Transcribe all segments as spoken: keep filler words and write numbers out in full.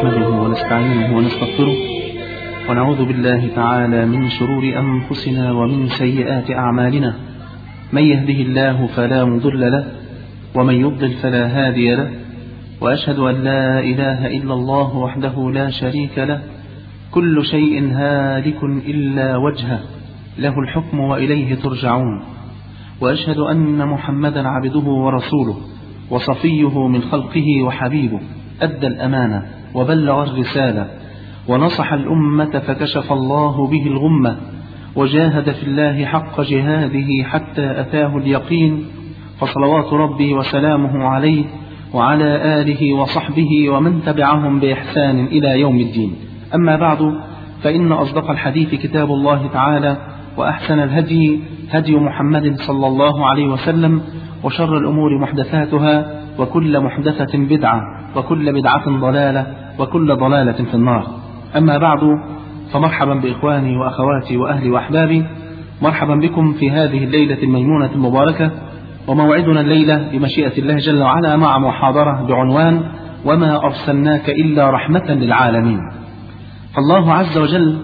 نحمده ونستعينه ونستغفره ونعوذ بالله تعالى من شرور أنفسنا ومن سيئات أعمالنا. من يهده الله فلا مضل له ومن يضلل فلا هادي له، وأشهد أن لا إله إلا الله وحده لا شريك له، كل شيء هالك إلا وجهه، له الحكم وإليه ترجعون. وأشهد أن محمدا عبده ورسوله وصفيه من خلقه وحبيبه، أدى الأمانة وبلغ الرسالة ونصح الأمة فكشف الله به الغمة، وجاهد في الله حق جهاده حتى أتاه اليقين، فصلوات ربي وسلامه عليه وعلى آله وصحبه ومن تبعهم بإحسان إلى يوم الدين. أما بعد، فإن أصدق الحديث كتاب الله تعالى، وأحسن الهدي هدي محمد صلى الله عليه وسلم، وشر الأمور محدثاتها، وكل محدثة بدعة، وكل بدعة ضلالة، وكل ضلالة في النار. أما بعد، فمرحبا بإخواني وأخواتي وأهلي وأحبابي، مرحبا بكم في هذه الليلة الميمونة المباركة. وموعدنا الليلة بمشيئة الله جل وعلا مع محاضرة بعنوان وما أرسلناك إلا رحمة للعالمين. فالله عز وجل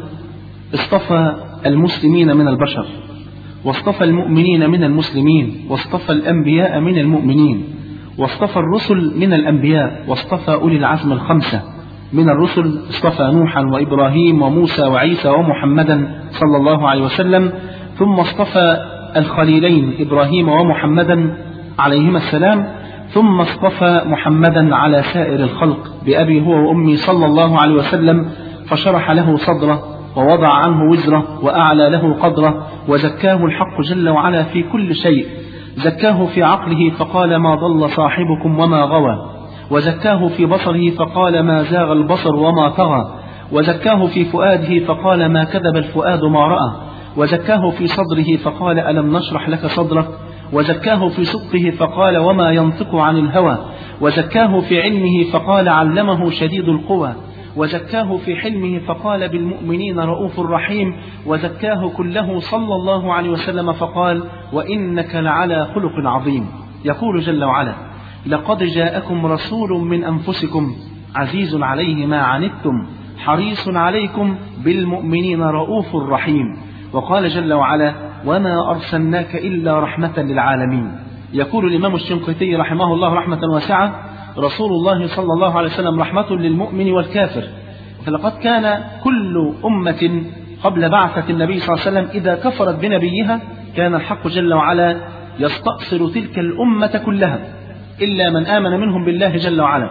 اصطفى المسلمين من البشر، واصطفى المؤمنين من المسلمين، واصطفى الأنبياء من المؤمنين، واصطفى الرسل من الأنبياء، واصطفى أولي العزم الخمسة من الرسل، اصطفى نوحا وإبراهيم وموسى وعيسى ومحمدا صلى الله عليه وسلم، ثم اصطفى الخليلين إبراهيم ومحمدا عليهما السلام، ثم اصطفى محمدا على سائر الخلق بأبي هو وأمي صلى الله عليه وسلم، فشرح له صدره ووضع عنه وزره وأعلى له قدره، وزكاه الحق جل وعلا في كل شيء. زكاه في عقله فقال ما ضل صاحبكم وما غوى، وزكاه في بصره فقال ما زاغ البصر وما طغى، وزكاه في فؤاده فقال ما كذب الفؤاد ما رأى، وزكاه في صدره فقال ألم نشرح لك صدرك، وزكاه في صدقه فقال وما ينطق عن الهوى، وزكاه في علمه فقال علمه شديد القوى، وزكاه في حلمه فقال بالمؤمنين رؤوف رحيم، وزكاه كله صلى الله عليه وسلم فقال وإنك لعلى خلق عظيم. يقول جل وعلا لقد جاءكم رسول من أنفسكم عزيز عليه ما عنتم حريص عليكم بالمؤمنين رؤوف رحيم. وقال جل وعلا وما أرسلناك إلا رحمة للعالمين. يقول الإمام الشنقيطي رحمه الله رحمة واسعة رسول الله صلى الله عليه وسلم رحمة للمؤمن والكافر. فلقد كان كل أمة قبل بعثة النبي صلى الله عليه وسلم إذا كفرت بنبيها كان الحق جل وعلا يستأصل تلك الأمة كلها إلا من آمن منهم بالله جل وعلا.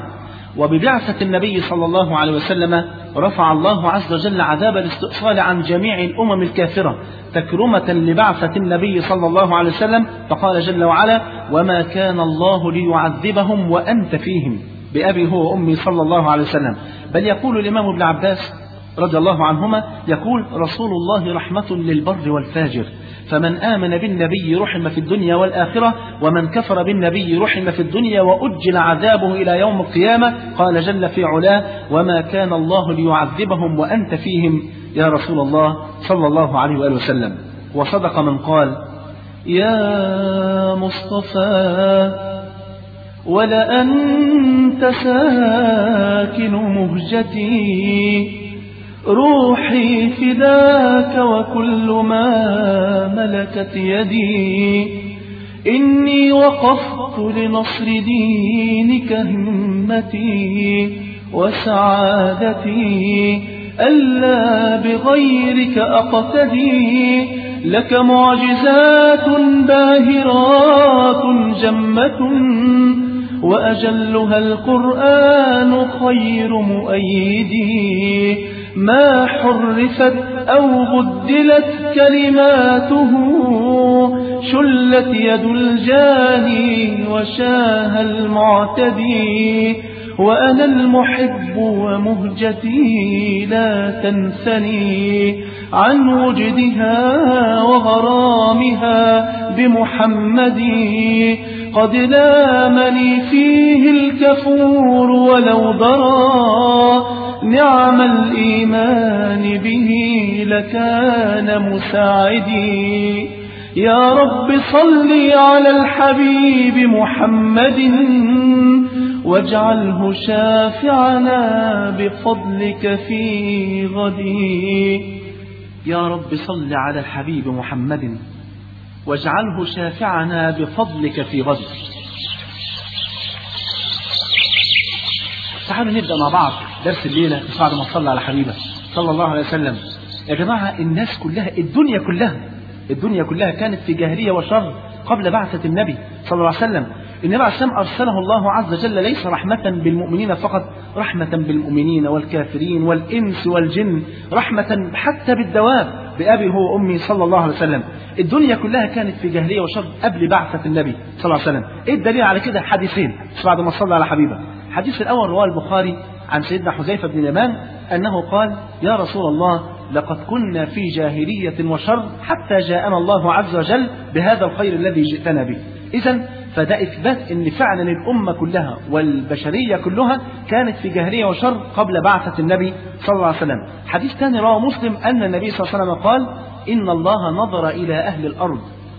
وببعثة النبي صلى الله عليه وسلم رفع الله عز وجل عذاب الاستئصال عن جميع الأمم الكافرة تكرمة لبعثة النبي صلى الله عليه وسلم، فقال جل وعلا وما كان الله ليعذبهم وأنت فيهم بأبي هو وأمي صلى الله عليه وسلم. بل يقول الإمام ابن عباس رضي الله عنهما يقول رسول الله رحمة للبر والفاجر، فمن آمن بالنبي رحم في الدنيا والآخرة، ومن كفر بالنبي رحم في الدنيا وأجل عذابه إلى يوم القيامة. قال جل في علاه وما كان الله ليعذبهم وأنت فيهم يا رسول الله صلى الله عليه وآله وسلم. وصدق من قال يا مصطفى ولأنت ساكن مهجتي روحي فداك وكل ما ملكت يدي، إني وقفت لنصر دينك همتي وسعادتي ألا بغيرك أقتدي، لك معجزات باهرات جمة وأجلها القرآن خير مؤيدي، ما حرفت أو بدلت كلماته شلت يد الجاني وشاه المعتدي، وأنا المحب ومهجتي لا تنثني عن وجدها وغرامها بمحمد، قد لامني فيه الكفور ولو ضرى نعم الإيمان به لكان مساعدي. يا رب صل على الحبيب محمد واجعله شافعنا بفضلك في غدي. يا رب صل على الحبيب محمد واجعله شافعنا بفضلك في غدي. تعالوا نبدأ مع بعض درس الليلة بعد ما صلى على حبيبه صلى الله عليه وسلم. يا جماعة الناس كلها، الدنيا كلها الدنيا كلها كانت في جاهلية وشر قبل بعثة النبي صلى الله عليه وسلم. النبي عليه السلام أرسله الله عز وجل ليس رحمة بالمؤمنين فقط، رحمة بالمؤمنين والكافرين والإنس والجن، رحمة حتى بالدواب بأبي هو أمي صلى الله عليه وسلم. الدنيا كلها كانت في جاهلية وشر قبل بعثة النبي صلى الله عليه وسلم. إيه الدليل على كده؟ حديثين بعد ما صلى على حبيبه. الحديث الأول رواه البخاري عن سيدنا حذيفة بن اليمان أنه قال: يا رسول الله لقد كنا في جاهلية وشر حتى جاءنا الله عز وجل بهذا الخير الذي جئتنا به. إذن فده إثبات أن فعلا الأمة كلها والبشرية كلها كانت في جاهلية وشر قبل بعثة النبي صلى الله عليه وسلم. حديث ثاني رواه مسلم أن النبي صلى الله عليه وسلم قال: إن الله نظر إلى أهل الأرض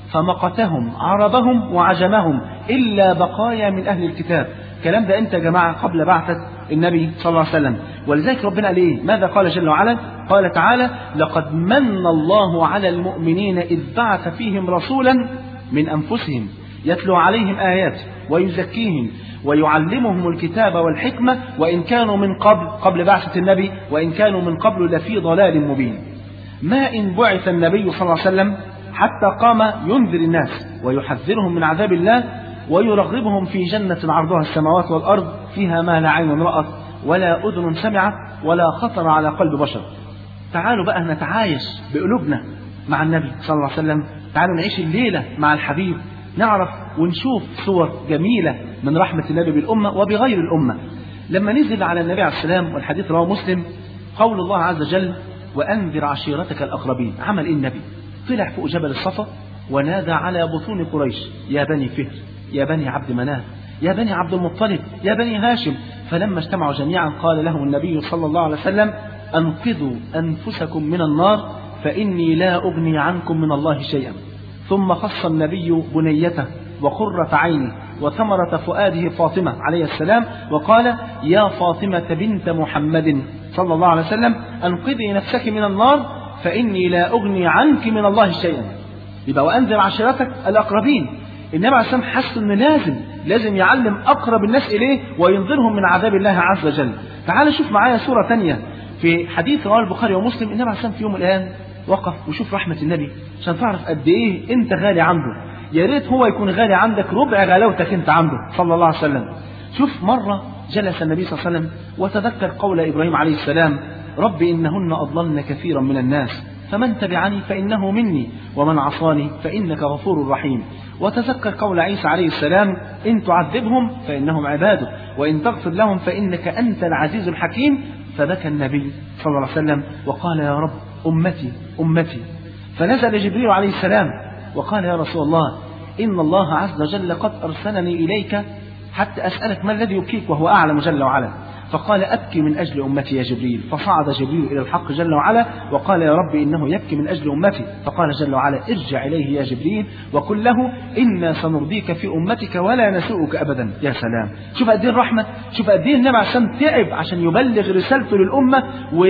فمقتهم عربهم وعجمهم إلا بقايا من أهل الكتاب. الكلام ده أنت يا جماعة قبل بعثة النبي صلى الله عليه وسلم. ولذلك ربنا قال إيه؟ ماذا قال جل وعلا؟ قال تعالى: لقد من الله على المؤمنين إذ بعث فيهم رسولا من أنفسهم يتلو عليهم آيات ويزكيهم ويعلمهم الكتاب والحكمة وإن كانوا من قبل قبل بعثة النبي وإن كانوا من قبل لفي ضلال مبين. ما إن بعث النبي صلى الله عليه وسلم حتى قام ينذر الناس ويحذرهم من عذاب الله ويرغبهم في جنة عرضها السماوات والأرض فيها ما لا عين رأت ولا أذن سمعت ولا خطر على قلب بشر. تعالوا بقى نتعايش بقلوبنا مع النبي صلى الله عليه وسلم. تعالوا نعيش الليلة مع الحبيب، نعرف ونشوف صور جميلة من رحمة النبي بالأمة وبغير الأمة. لما نزل على النبي عليه السلام، والحديث رواه مسلم، قول الله عز وجل: وأنذر عشيرتك الأقربين. عمل إيه النبي؟ طلع فوق جبل الصفا ونادى على بطون قريش: يا بني فهر، يا بني عبد مناف، يا بني عبد المطلب، يا بني هاشم. فلما اجتمعوا جميعا قال لهم النبي صلى الله عليه وسلم: أنقذوا أنفسكم من النار فإني لا أغني عنكم من الله شيئا. ثم خص النبي بنيته وقرة عينه وثمرة فؤاده فاطمة عليه السلام وقال: يا فاطمة بنت محمد صلى الله عليه وسلم أنقذي نفسك من النار فإني لا أغني عنك من الله شيئا. يبقى وأنذر عشيرتك الأقربين. النبي عليه السلام حس أنه لازم لازم يعلم أقرب الناس إليه وينذرهم من عذاب الله عز وجل. تعال شوف معايا صورة تانية في حديث رواه البخاري ومسلم. النبي عليه السلام في يوم الآن وقف وشوف رحمة النبي عشان تعرف قد إيه أنت غالي عنده. يا ريت هو يكون غالي عندك ربع غلاوتك أنت عنده صلى الله عليه وسلم. شوف مرة جلس النبي صلى الله عليه وسلم وتذكر قول إبراهيم عليه السلام: رب إنهن أضللن كثيرا من الناس فمن تبعني فإنه مني ومن عصاني فإنك غفور رحيم. وتذكر قول عيسى عليه السلام: إن تعذبهم فإنهم عبادك وإن تغفر لهم فإنك أنت العزيز الحكيم. فبكى النبي صلى الله عليه وسلم وقال: يا رب أمتي أمتي. فنزل جبريل عليه السلام وقال: يا رسول الله إن الله عز وجل قد أرسلني إليك حتى أسألك ما الذي يبكيك وهو أعلم جل وعلا. فقال: أبكي من أجل أمتي يا جبريل. فصعد جبريل إلى الحق جل وعلا وقال: يا رب إنه يبكي من أجل أمتي. فقال جل وعلا: ارجع إليه يا جبريل وقل له إنا سنرضيك في أمتك ولا نسوءك أبدا. يا سلام، شوف قد ايه الرحمة، شوف قد ايه النبي عشان تعب عشان يبلغ رسالته للأمة.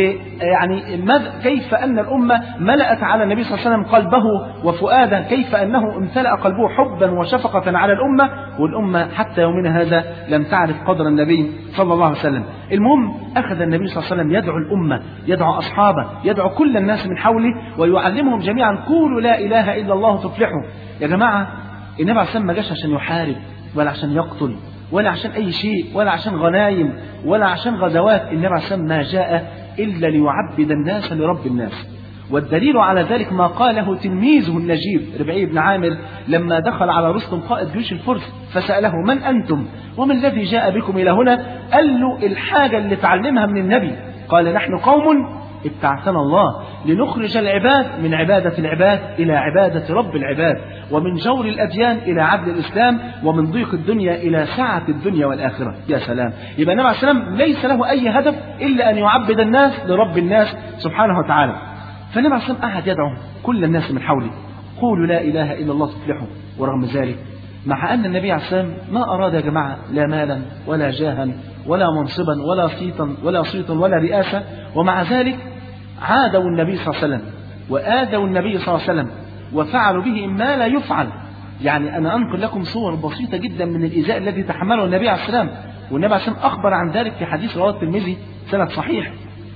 ويعني كيف أن الأمة ملأت على النبي صلى الله عليه وسلم قلبه وفؤاده، كيف أنه امتلأ قلبه حبا وشفقة على الأمة، والأمة حتى يومنا هذا لم تعرف قدر النبي صلى الله عليه وسلم. المهم أخذ النبي صلى الله عليه وسلم يدعو الأمة، يدعو أصحابه، يدعو كل الناس من حوله ويعلمهم جميعا: قولوا لا إله إلا الله تفلحوا. يا جماعة النبي عليه السلام ما جاش عشان يحارب ولا عشان يقتل ولا عشان أي شيء ولا عشان غنايم ولا عشان غزوات. النبي عليه السلام ما جاء إلا ليعبد الناس لرب الناس. والدليل على ذلك ما قاله تلميذه النجيب ربعي بن عامر لما دخل على رستم قائد جيوش الفرس فسأله: من أنتم وما الذي جاء بكم إلى هنا؟ قال له الحاجة اللي تعلمها من النبي. قال: نحن قوم ابتعثنا الله لنخرج العباد من عبادة العباد إلى عبادة رب العباد، ومن جور الأديان إلى عدل الإسلام، ومن ضيق الدنيا إلى سعة الدنيا والآخرة. يا سلام، يبقى النبي عليه السلام ليس له أي هدف إلا أن يعبد الناس لرب الناس سبحانه وتعالى. فالنبي عليه السلام قعد يدعو كل الناس من حوله: قولوا لا إله إلا الله تفلحوا. ورغم ذلك مع أن النبي عليه السلام ما أراد يا جماعة لا مالا ولا جاها ولا منصبا ولا صيتا ولا صيتا ولا رئاسة، ومع ذلك عادوا النبي صلى الله عليه وسلم وآذوا النبي صلى الله عليه وسلم وفعلوا به ما لا يفعل. يعني أنا أنقل لكم صور بسيطة جدا من الإيذاء الذي تحمله النبي عليه السلام، والنبي عليه السلام أخبر عن ذلك في حديث رواه الترمذي سند صحيح.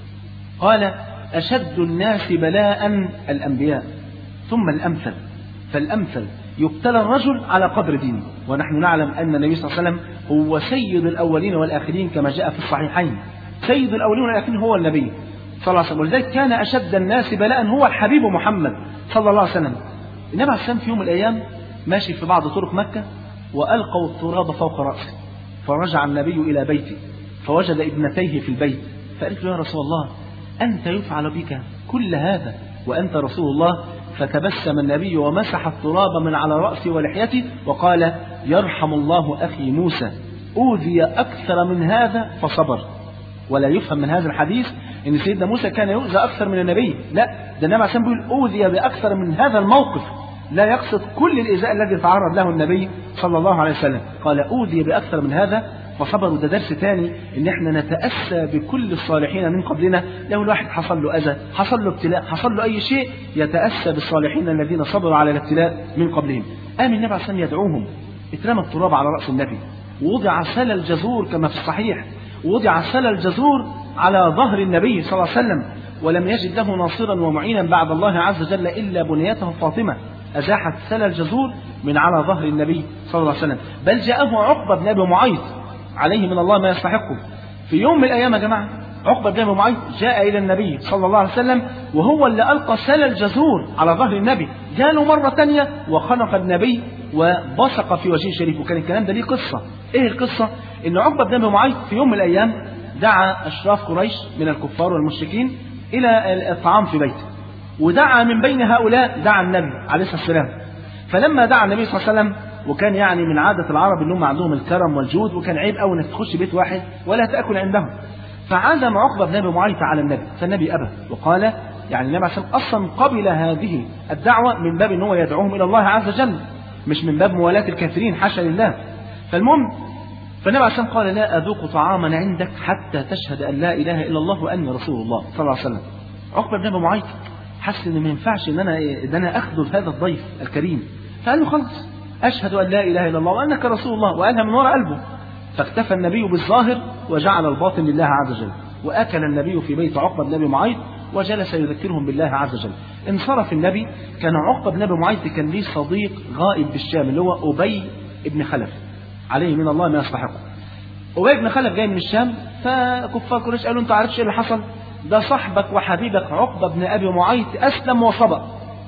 قال: أشد الناس بلاء الأنبياء ثم الأمثل فالأمثل، يبتلى الرجل على قدر دينه. ونحن نعلم أن النبي صلى الله عليه وسلم هو سيد الأولين والآخرين كما جاء في الصحيحين، سيد الأولين والآخرين هو النبي صلى الله عليه وسلم، ولذلك كان أشد الناس بلاء هو الحبيب محمد صلى الله عليه وسلم. النبي عليه السلام في يوم من الأيام ماشي في بعض طرق مكة وألقوا التراب فوق رأسه، فرجع النبي إلى بيته فوجد ابنتيه في البيت، فقالت له: يا رسول الله، أنت يفعل بك كل هذا وأنت رسول الله؟ فتبسم النبي ومسح التراب من على رأسه ولحيته وقال: يرحم الله أخي موسى، أوذي أكثر من هذا فصبر. ولا يفهم من هذا الحديث أن سيدنا موسى كان يؤذى أكثر من النبي، لا، ده النبي عليه الصلاة والسلام بيقول أوذي بأكثر من هذا الموقف، لا يقصد كل الإيذاء الذي تعرض له النبي صلى الله عليه وسلم. قال: أوذي بأكثر من هذا فصبر. وده درس ثاني، ان احنا نتأسى بكل الصالحين من قبلنا. لو الواحد حصل له أذى، حصل له ابتلاء، حصل له أي شيء، يتأسى بالصالحين الذين صبروا على الابتلاء من قبلهم. قام النبي عليه الصلاة والسلام يدعوهم، اترمى التراب على رأس النبي، ووضع سل الجزور كما في الصحيح، ووضع سل الجزور على ظهر النبي صلى الله عليه وسلم، ولم يجد له ناصرا ومعينا بعد الله عز وجل إلا بنيته فاطمة، أزاحت سل الجزور من على ظهر النبي صلى الله عليه وسلم. بل جاءه عقبة بن أبي معيط عليه من الله ما يستحقه. في يوم من الأيام يا جماعة عقبة بن أبي معيط جاء إلى النبي صلى الله عليه وسلم، وهو اللي ألقى سل الجزور على ظهر النبي. جاء مرة تانية وخنق النبي وبصق في وجهه الشريف. وكان الكلام ده ليه قصة. إيه القصة؟ إن عقبة بن أبي معيط في يوم من الأيام دعا أشراف قريش من الكفار والمشركين إلى الطعام في بيته، ودعا من بين هؤلاء دعا النبي عليه الصلاة والسلام. فلما دعا النبي صلى الله عليه وسلم، وكان يعني من عادة العرب انهم عندهم الكرم والجود، وكان عيب قوي انك تخش بيت واحد ولا تاكل عندهم، فعزم عقبة بن أبي معيط على النبي، فالنبي ابى وقال، يعني النبي عليه الصلاة والسلام اصلا قبل هذه الدعوه من باب ان هو يدعوهم الى الله عز وجل، مش من باب موالاه الكافرين، حاشا لله. فالمهم فالنبي عليه الصلاة والسلام قال: لا اذوق طعاما عندك حتى تشهد ان لا اله الا الله واني رسول الله صلى الله عليه وسلم. عقبة بن أبي معيط حس ان ما ينفعش ان انا ان انا اخذل هذا الضيف الكريم، فقال له: خلاص، أشهد أن لا إله إلا الله وأنك رسول الله، وقالها من وراء قلبه. فاكتفى النبي بالظاهر وجعل الباطن لله عز وجل. وأكل النبي في بيت عقبة بن أبي معيط وجلس يذكرهم بالله عز وجل. انصرف النبي. كان عقبة بن أبي معيط كان ليه صديق غائب بالشام اللي هو أبي بن خلف عليه من الله ما يستحقه. أبي بن خلف جاي من الشام، فكفار قريش قالوا: أنت عارفش إيه اللي حصل؟ ده صاحبك وحبيبك عقبة بن أبي معيط أسلم وصبأ.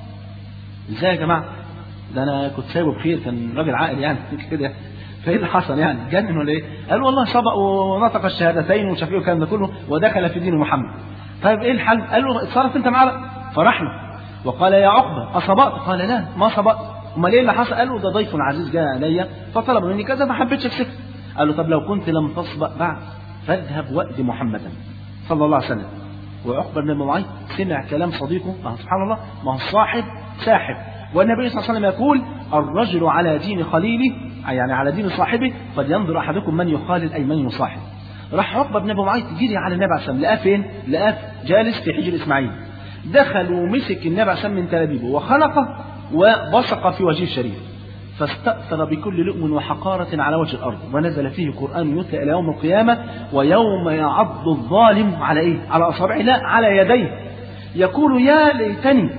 إزاي يا جماعة؟ ده انا كنت سايبه بخير، كان راجل عاقل يعني كده. فايه اللي حصل يعني؟ جنن ولا ايه؟ قال والله سبق ونطق الشهادتين وشاف ايه والكلام ده كله ودخل في دين محمد. طيب ايه الحل؟ قال له: اتصرف انت معاه. فرح له وقال: يا عقبه اصبأت؟ قال: لا ما صبأت. امال ايه اللي حصل؟ قال له: ده ضيف عزيز جاء عليا فطلب مني كذا ما حبيتش اكسفه. قال له: طب لو كنت لم تصبأ بعد فاذهب وأد محمدا صلى الله عليه وسلم. وعقبه بن أبي معيط سمع كلام صديقه. سبحان الله، ما هو الصاحب ساحب. والنبي صلى الله عليه وسلم يقول: الرجل على دين خليله، يعني على دين صاحبه، فلينظر احدكم من يخالل اي من يصاحب. راح عقبه بن ابي معيط جري على النبي عليه الصلاه والسلام، لقاه فين؟ لقاه جالس في حجر اسماعيل. دخل ومسك النبي عليه الصلاه والسلام من تلابيبه وخنقه وبصق في وجهه الشريف، فاستأثر بكل لؤم وحقارة على وجه الأرض، ونزل فيه قرآن يتلى إلى يوم القيامة: ويوم يعض الظالم على إيه؟ على أصابعه، لا، على يديه، يقول: يا ليتني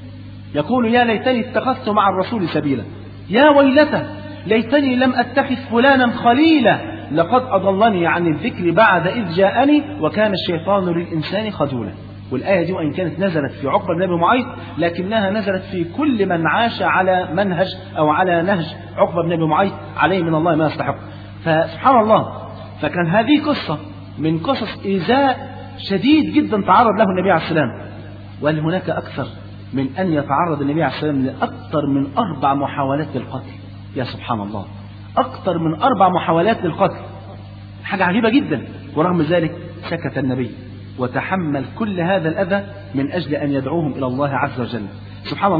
يقول يا ليتني اتخذت مع الرسول سبيلا، يا ويلته ليتني لم أتخذ فلانا خليلا، لقد أضلني عن الذكر بعد إذ جاءني وكان الشيطان للإنسان خذولا. والآية دي وإن كانت نزلت في عقبة بن أبي معيط، لكنها نزلت في كل من عاش على منهج أو على نهج عقبة بن أبي معيط عليه من الله ما يستحق. فسبحان الله، فكان هذه قصة من قصص إيذاء شديد جدا تعرض له النبي عليه السلام. وهل هناك أكثر من أن يتعرض النبي عليه السلام لأكثر من أربع محاولات للقتل؟ يا سبحان الله، أكثر من أربع محاولات للقتل، حاجة عجيبة جدا. ورغم ذلك سكت النبي وتحمل كل هذا الأذى من أجل أن يدعوهم إلى الله عز وجل. سبحان الله،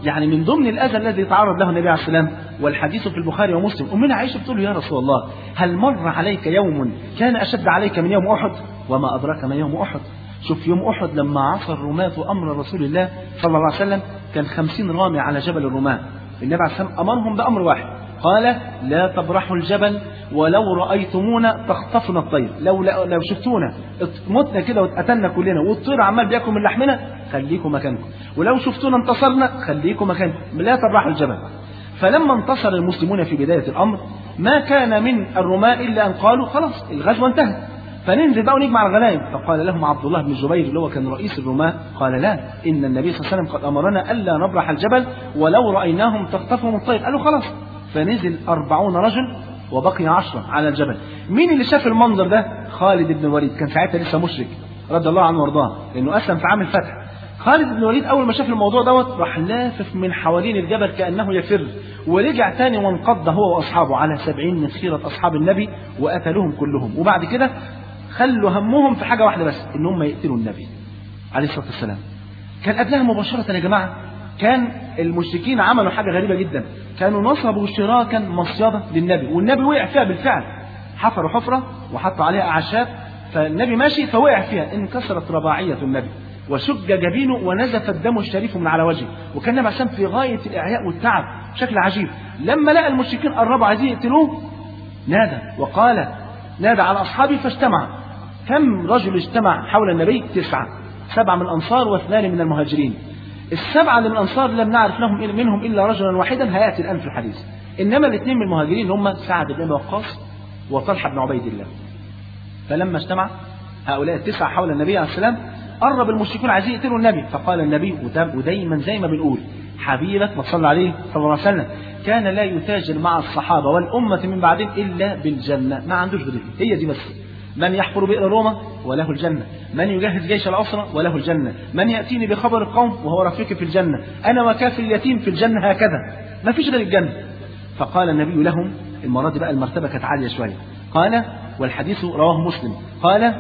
يعني من ضمن الأذى الذي تعرض له النبي عليه السلام، والحديث في البخاري ومسلم، أمنا عائشة بتقول له يا رسول الله هل مر عليك يوم كان أشد عليك من يوم أحد؟ وما أدراك ما يوم أحد. شوف يوم أحد لما عصى الرماة أمر رسول الله صلى الله عليه وسلم، كان خمسين رامي على جبل الرماة، النبي عليه السلام أمرهم بأمر واحد، قال لا تبرحوا الجبل ولو رأيتمونا تخطفنا الطير، لو لو شفتونا متنا كده واتقتلنا كلنا والطير عمال بياكل من لحمنا خليكم مكانكم، ولو شفتونا انتصرنا خليكم مكانكم، لا تبرحوا الجبل. فلما انتصر المسلمون في بداية الأمر ما كان من الرماة إلا أن قالوا خلاص الغزوة انتهت، فننزل بقى ونجمع الغنائم. فقال لهم عبد الله بن الزبير اللي هو كان رئيس الرماة، قال لا، إن النبي صلى الله عليه وسلم قد أمرنا ألا نبرح الجبل ولو رأيناهم تخطفهم الطير. قالوا خلاص. فنزل أربعون رجل وبقي عشرة على الجبل. مين اللي شاف المنظر ده؟ خالد بن الوليد، كان ساعتها لسه مشرك رضي الله عنه وارضاه، لأنه أسلم في عام الفتح. خالد بن الوليد أول ما شاف الموضوع دوت راح لافف من حوالين الجبل كأنه يفر، ورجع تاني وانقض هو وأصحابه على سبعين من خيرة أصحاب النبي وقتلوهم كلهم. وبعد كده خلوا همهم في حاجة واحدة بس، إن هم يقتلوا النبي عليه الصلاة والسلام. كان قبلها مباشرة يا جماعة كان المشركين عملوا حاجة غريبة جدا، كانوا نصبوا شراكا مصيدة للنبي، والنبي وقع فيها بالفعل، حفروا حفرة وحطوا عليها أعشاب، فالنبي ماشي فوقع فيها، انكسرت رباعية النبي وشج جبينه ونزف الدم الشريف من على وجهه، وكان النبي عليه في غاية الإعياء والتعب بشكل عجيب. لما لقى المشركين قربوا عايزين يقتلوه نادى وقال نادى على أصحابه فاجتمع. كم رجل اجتمع حول النبي؟ تسعة، سبعة من الأنصار واثنان من المهاجرين. السبعة من الأنصار لم نعرف لهم منهم إلا رجلا واحدا هيأتي الآن في الحديث، إنما الاثنين من المهاجرين هم سعد بن أبي وقاص وطلحة بن عبيد الله. فلما اجتمع هؤلاء التسعة حول النبي عليه السلام قرب المشركون عايزين يقتلوا النبي، فقال النبي ودايما زي ما بنقول حبيبك ما صلى عليه صلى الله عليه وسلم كان لا يتاجر مع الصحابة والأمة من بعدهم إلا بالجنة، ما عندوش غير هي دي بس. من يحفر بئر روما وله الجنة، من يجهز جيش العسرة وله الجنة، من يأتيني بخبر القوم وهو رفيقي في الجنة، أنا وكافل اليتيم في الجنة، هكذا ما فيش غير الجنة. فقال النبي لهم، المرة دي بقى المرتبة كانت عالية شوية، قال والحديث رواه مسلم، قال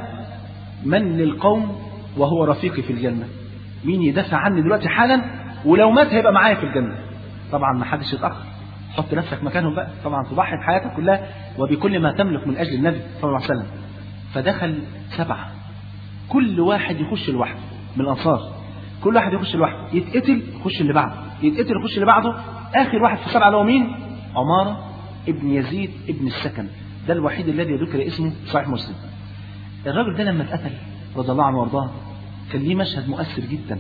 من للقوم وهو رفيقي في الجنة، مين يدافع عني دلوقتي حالا ولو مات هيبقى معايا في الجنة. طبعا ما حدش يتأخر، حط نفسك مكانهم بقى، طبعا تضحي بحياتك كلها وبكل ما تملك من أجل النبي صلى الله عليه وسلم. فدخل سبعة، كل واحد يخش لوحده من الأنصار، كل واحد يخش لوحده، يتقتل يخش اللي بعده، يتقتل يخش اللي بعده. آخر واحد في السبعة اللي هو مين؟ عمارة ابن يزيد ابن السكن، ده الوحيد الذي ذكر اسمه في صحيح مسلم. الراجل ده لما اتقتل رضي الله عنه وارضاه كان ليه مشهد مؤثر جدا،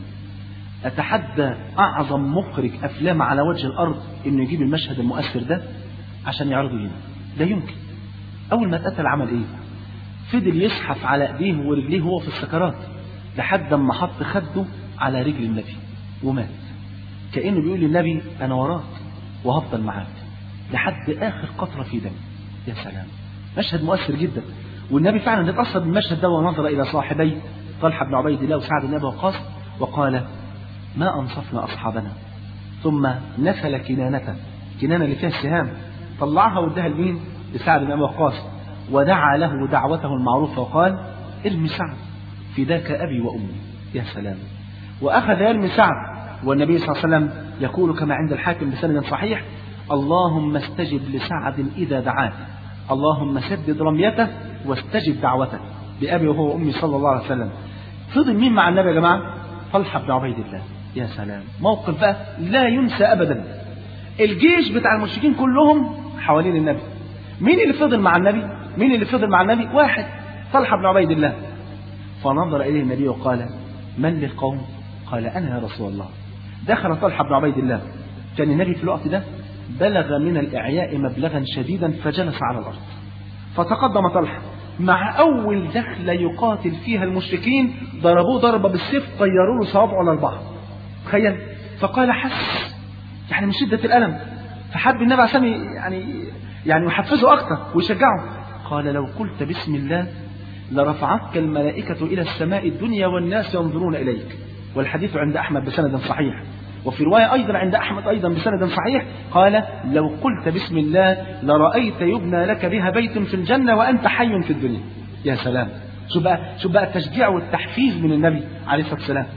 أتحدى أعظم مخرج أفلام على وجه الأرض إنه يجيب المشهد المؤثر ده عشان يعرضه هنا، لا يمكن. أول ما اتقتل عمل إيه؟ فضل يزحف على ايديه ورجليه وهو في السكرات لحد ما حط خده على رجل النبي ومات، كأنه بيقول للنبي أنا وراك وهفضل معاك لحد آخر قطرة في دم. يا سلام، مشهد مؤثر جدا. والنبي فعلا اتأثر بالمشهد ده ونظر إلى صاحبيه طلحة بن عبيد الله وسعد بن أبي وقاص وقال ما أنصفنا أصحابنا، ثم نفل كنانته، كنانة اللي فيها السهام، طلعها وادها لمين؟ لسعد بن أبي وقاص، ودعا له دعوته المعروفة وقال ارمي سعد فداك أبي وأمي. يا سلام. وأخذ يرمي سعد والنبي صلى الله عليه وسلم يقول كما عند الحاكم بسند صحيح اللهم استجب لسعد إذا دعاك، اللهم سدد رميته واستجب دعوته بأبي وهو وأمي صلى الله عليه وسلم. فضل مين مع النبي يا جماعة؟ طلحة بن عبيد الله. يا سلام، موقف بقى لا ينسى أبدا. الجيش بتاع المشركين كلهم حوالين النبي، مين اللي فضل مع النبي؟ مين اللي فضل مع النبي؟ واحد، طلحة بن عبيد الله. فنظر إليه النبي وقال من للقوم؟ قال أنا يا رسول الله. دخل طلحة بن عبيد الله، كان النبي في الوقت ده بلغ من الإعياء مبلغا شديدا فجلس على الأرض. فتقدم طلحة مع أول دخلة يقاتل فيها المشركين ضربوه ضربة بالسيف طيروا له صوابعه الأربعة، تخيل. فقال حس يعني من شدة الألم، فحب النبي عشان يعني يعني يحفزه أكثر ويشجعه. قال لو قلت بسم الله لرفعتك الملائكة إلى السماء الدنيا والناس ينظرون إليك. والحديث عند أحمد بسند صحيح، وفي رواية أيضا عند أحمد أيضا بسند صحيح قال لو قلت بسم الله لرأيت يبنى لك بها بيت في الجنة وأنت حي في الدنيا. يا سلام، شو بقى, شو بقى التشجيع والتحفيز من النبي عليه الصلاة والسلام.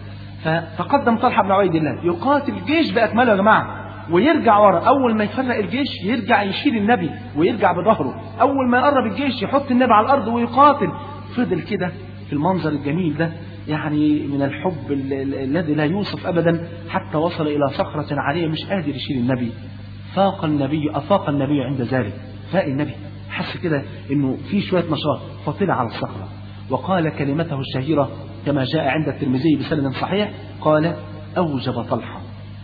فتقدم طلحة بن عبيد الله يقاتل الجيش بأكمله يا جماعة، ويرجع ورا. أول ما يفرق الجيش يرجع يشيل النبي ويرجع بظهره، أول ما يقرب الجيش يحط النبي على الأرض ويقاتل. فضل كده في المنظر الجميل ده يعني من الحب الذي لا يوصف أبدا، حتى وصل إلى صخرة عالية مش قادر يشيل النبي. فاق النبي أفاق النبي عند ذلك، فاق النبي حس كده إنه في شوية نشاط، فطلع على الصخرة وقال كلمته الشهيرة كما جاء عند الترمذي بسند صحيح، قال: أوجب طلحة،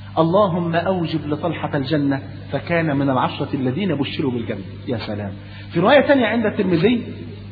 اللهم أوجب لطلحة الجنة، فكان من العشرة الذين بشروا بالجنة. يا سلام. في رواية ثانية عند الترمذي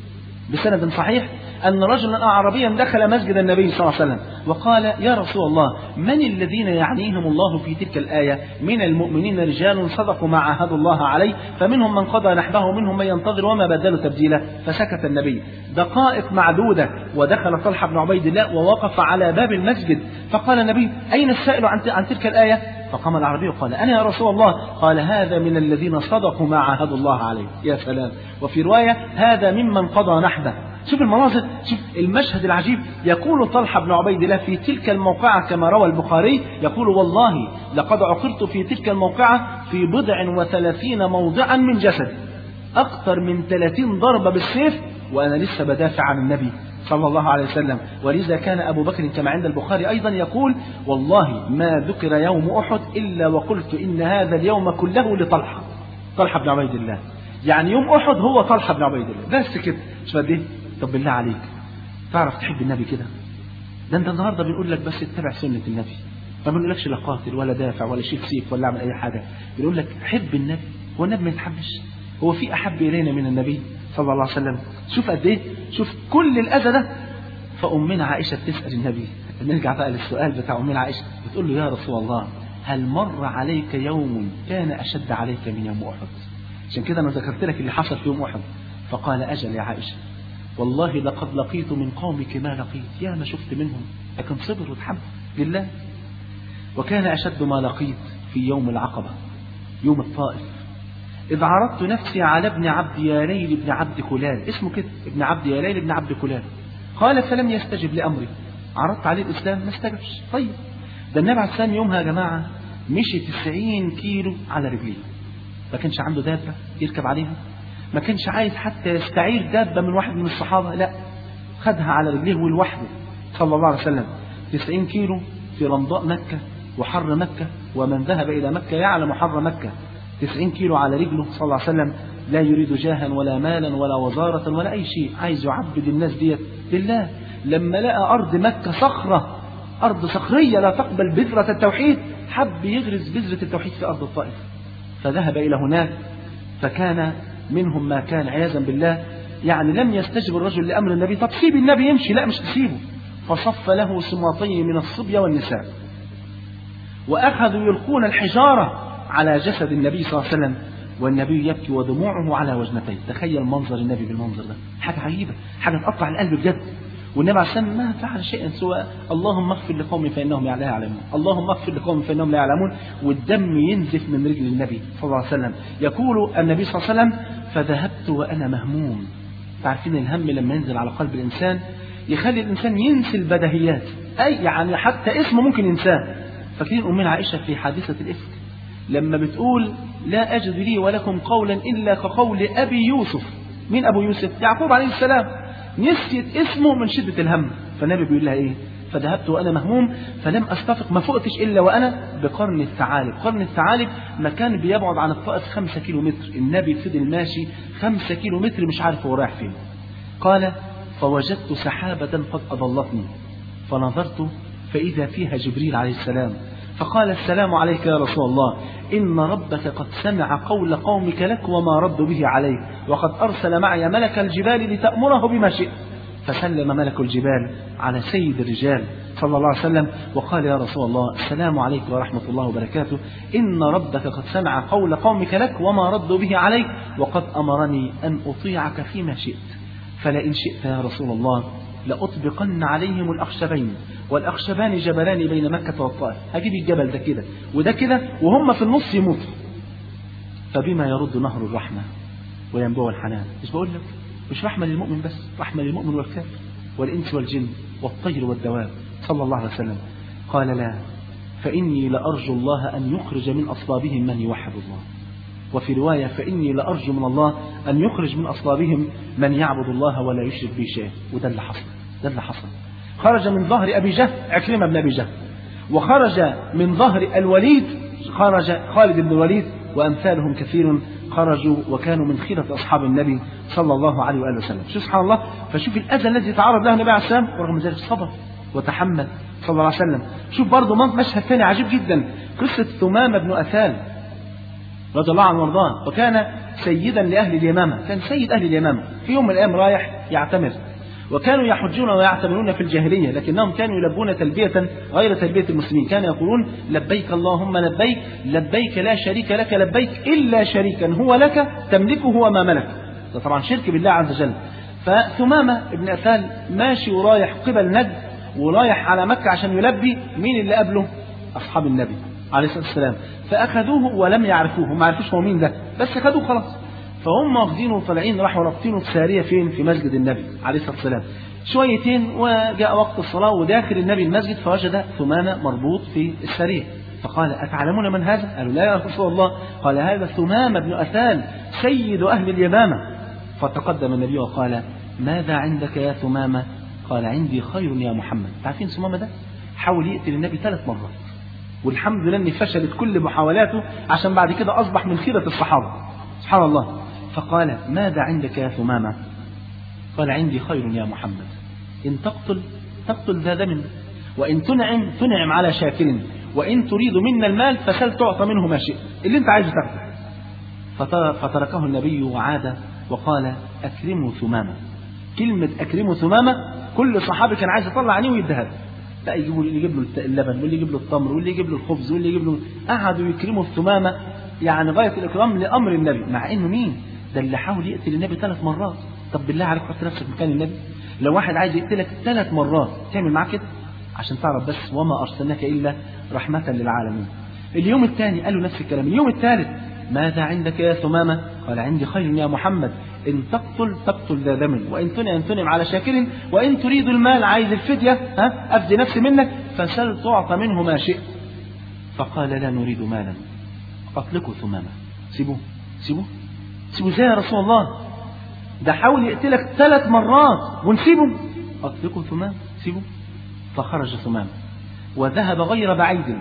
بسند صحيح أن رجلا أعرابيا دخل مسجد النبي صلى الله عليه وسلم وقال: يا رسول الله، من الذين يعنيهم الله في تلك الآية؟ من المؤمنين رجال صدقوا ما عاهدوا الله عليه، فمنهم من قضى نحبه ومنهم من ينتظر وما بدلوا تبديلا. فسكت النبي دقائق معدودة، ودخل طلحة بن عبيد الله ووقف على باب المسجد، فقال النبي: أين السائل عن تلك الآية؟ فقام العربي وقال: أنا يا رسول الله. قال: هذا من الذين صدقوا ما عاهدوا الله عليه. يا سلام. وفي رواية: هذا ممن قضى نحبه. شوف المناظر، شوف المشهد العجيب. يقول طلحة بن عبيد الله في تلك الموقعة كما روى البخاري، يقول: والله لقد عقرت في تلك الموقعة في بضع وثلاثين موضعا من جسدي، أكثر من ثلاثين ضربة بالسيف وأنا لسه بدافع عن النبي صلى الله عليه وسلم. ولذا كان أبو بكر كما عند البخاري أيضا يقول: والله ما ذكر يوم أحد إلا وقلت إن هذا اليوم كله لطلحة. طلحة بن عبيد الله، يعني يوم أحد هو طلحة بن عبيد الله بس كده. مش قد إيه؟ طب بالله عليك، تعرف تحب النبي كده؟ ده انت النهارده بنقول لك بس اتبع سنة النبي، ما بنقولكش لا قاتل ولا دافع ولا شيل سيف ولا اعمل اي حاجة، بنقول لك حب النبي. هو النبي ما يتحبش؟ هو في احب الينا من النبي صلى الله عليه وسلم؟ شوف قد ايه، شوف كل الاذى ده. فامنا عائشة بتسأل النبي، نرجع بقى للسؤال بتاع امنا عائشة، بتقول له: يا رسول الله، هل مر عليك يوم كان اشد عليك من يوم احد؟ عشان كده انا ذكرت لك اللي حصل في يوم احد. فقال: اجل يا عائشة، والله لقد لقيت من قومك ما لقيت، يا ما شفت منهم، لكن صبر وتحمل لله. وكان أشد ما لقيت في يوم العقبة، يوم الطائف، إذ عرضت نفسي على ابن عبد يا ليل ابن عبد كلال، اسمه كده ابن عبد يا ليل ابن عبد كلال. قال: فلم يستجب لأمري، عرضت عليه الإسلام ما استجبش. طيب، ده النبي عليه السلام يومها يا جماعة مشي تسعين كيلو على رجليه، ما كانش عنده دابة يركب عليها، ما كانش عايز حتى يستعير دابة من واحد من الصحابة، لا، خدها على رجليه ولوحده صلى الله عليه وسلم. تسعين كيلو في رمضاء مكة وحر مكة، ومن ذهب إلى مكة يعلم حر مكة. تسعين كيلو على رجله صلى الله عليه وسلم، لا يريد جاها ولا مالا ولا وزارة ولا أي شيء، عايز يعبد الناس ديت لله. لما لقى أرض مكة صخرة، أرض صخرية لا تقبل بذرة التوحيد، حب يغرز بذرة التوحيد في أرض الطائف، فذهب إلى هناك. فكان منهم ما كان عياذا بالله، يعني لم يستجب الرجل لأمر النبي. طب سيب النبي يمشي، لا مش تسيبه. فصف له سماطين من الصبية والنساء، وأخذوا يلقون الحجارة على جسد النبي صلى الله عليه وسلم، والنبي يبكي ودموعه على وجنتيه. تخيل منظر النبي بالمنظر ده، حاجة عجيبة، حاجة تقطع القلب بجد. والنبي عليه السلام ما فعل شيئا سوى اللهم اغفر لقوم فإنهم لا يعلمون، اللهم اغفر لقوم فإنهم لا يعلمون، والدم ينزف من رجل النبي صلى الله عليه وسلم. يقول النبي صلى الله عليه وسلم: فذهبت وأنا مهموم. تعرفين الهم لما ينزل على قلب الإنسان يخلي الإنسان ينسي البديهيات، أي يعني حتى اسمه ممكن ينساه. فاكرين أمنا عائشة في حادثة الإفك لما بتقول: لا أجد لي ولكم قولا إلا كقول أبي يوسف. مين أبو يوسف؟ يعقوب عليه السلام. نسيت اسمه من شدة الهم، فالنبي بيقول لها إيه؟ فذهبت وأنا مهموم فلم أستفق، ما فقتش إلا وأنا بقرن الثعالب. قرن الثعالب مكان بيبعد عن الطائف خمسة كيلو متر. النبي فضل ماشي خمسة كيلو متر مش عارف هو رايح فين. قال: فوجدت سحابة قد أضلتني، فنظرت فإذا فيها جبريل عليه السلام، فقال: السلام عليك يا رسول الله، إن ربك قد سمع قول قومك لك وما ردوا به عليك، وقد أرسل معي ملك الجبال لتأمره بما شئت. فسلم ملك الجبال على سيد الرجال صلى الله عليه وسلم وقال: يا رسول الله، السلام عليك ورحمة الله وبركاته، إن ربك قد سمع قول قومك لك وما ردوا به عليك، وقد أمرني أن أطيعك فيما شئت، فلئن شئت يا رسول الله لأطبقن عليهم الأخشبين، والأخشبان جبلان بين مكة والطائف. هجيب الجبل ده كده وده كده وهم في النص يموتوا، فبما يرد نهر الرحمة وينبوع الحنان. مش بقول لك مش رحمة للمؤمن بس، رحمة للمؤمن والكافر والإنس والجن والطير والدواب صلى الله عليه وسلم. قال لا، فإني لأرجو الله أن يخرج من أصلابهم من يوحد الله. وفي رواية فإني لأرجو من الله أن يخرج من أصلابهم من يعبد الله ولا يشرك به شيئا. وده اللي حصل، ده اللي حصل. خرج من ظهر أبي جهل عكرمة بن أبي جهل، وخرج من ظهر الوليد خرج خالد بن الوليد، وأمثالهم كثير خرجوا وكانوا من خيرة أصحاب النبي صلى الله عليه وآله وسلم. شوف سبحان الله، فشوف الأذى الذي تعرض له النبي عليه السلام، ورغم ذلك صبر وتحمل صلى الله عليه وسلم. شوف برضه مشهد ثاني عجيب جدا، قصة ثمامة بن أثال رضي الله عنه وارضاه، وكان سيدا لأهل اليمامة، كان سيد أهل اليمامة. في يوم من الأيام رايح يعتمر، وكانوا يحجون ويعتمرون في الجاهلية، لكنهم كانوا يلبون تلبية غير تلبية المسلمين. كانوا يقولون لبيك اللهم لبيك، لبيك لا شريك لك لبيك إلا شريكا هو لك تملكه وما ملك. ده طبعا شرك بالله عز وجل. فثمامة ابن أثال ماشي ورايح قبل نجد، ورايح على مكة عشان يلبي. مين اللي قبله؟ أصحاب النبي عليه الصلاة والسلام. فأخذوه ولم يعرفوه، ما عرفوش هو مين ده، بس أخذوه خلاص. فهم واخدينه وطالعين، راحوا رابطينه في سارية فين؟ في مسجد النبي عليه الصلاة والسلام. شويتين وجاء وقت الصلاة وداخل النبي المسجد، فوجد ثمامة مربوط في السارية. فقال أتعلمون من هذا؟ قالوا لا يا رسول الله. قال هذا ثمامة بن أثال سيد أهل اليمامة. فتقدم النبي وقال ماذا عندك يا ثمامة؟ قال عندي خير يا محمد. تعرفين ثمامة ده حاول يقتل النبي ثلاث مرات، والحمد لله ان فشلت كل محاولاته، عشان بعد كده أصبح من خيرة الصحابة سبحان الله. فقال ماذا عندك يا ثمامة؟ قال عندي خير يا محمد، إن تقتل تقتل ذا دم، وإن تنعم تنعم على شاكر، وإن تريد منا المال فسل تعطى منه ما شئت، اللي انت عايز تاخده. فتركه النبي وعاد وقال أكرموا ثمامة. كلمة أكرموا ثمامة كل صحابي كان عايز يطلع عينيه ويديها له. لا يجيبوا اللي يجيب له اللبن، واللي يجيب له التمر، واللي يجيب له الخبز، واللي يجيب له، قعدوا يكرموا الثمامة يعني غاية الإكرام لأمر النبي. مع إنه مين ده اللي حاول يقتل النبي ثلاث مرات؟ طب بالله عليك حط نفسك مكان النبي. لو واحد عايز يقتلك ثلاث مرات تعمل معاه كده؟ عشان تعرف بس وما أرسلناك إلا رحمة للعالمين. اليوم الثاني قالوا نفس الكلام. اليوم الثالث ماذا عندك يا ثمامة؟ قال عندي خير يا محمد، إن تقتل تقتل ذا دم، وإن تنعم تنعم على شاكر، وإن تريد المال عايز الفدية ها أفدي نفسي منك فسل تعطى منه ما شئت. فقال لا نريد مالا، أطلقوا ثمامة. سيبوه سيبوه سيبوه ازاي يا رسول الله؟ ده حاول يقتلك ثلاث مرات ونسيبه؟ أطلقوا ثمامة سيبوه. فخرج ثمامة وذهب غير بعيد،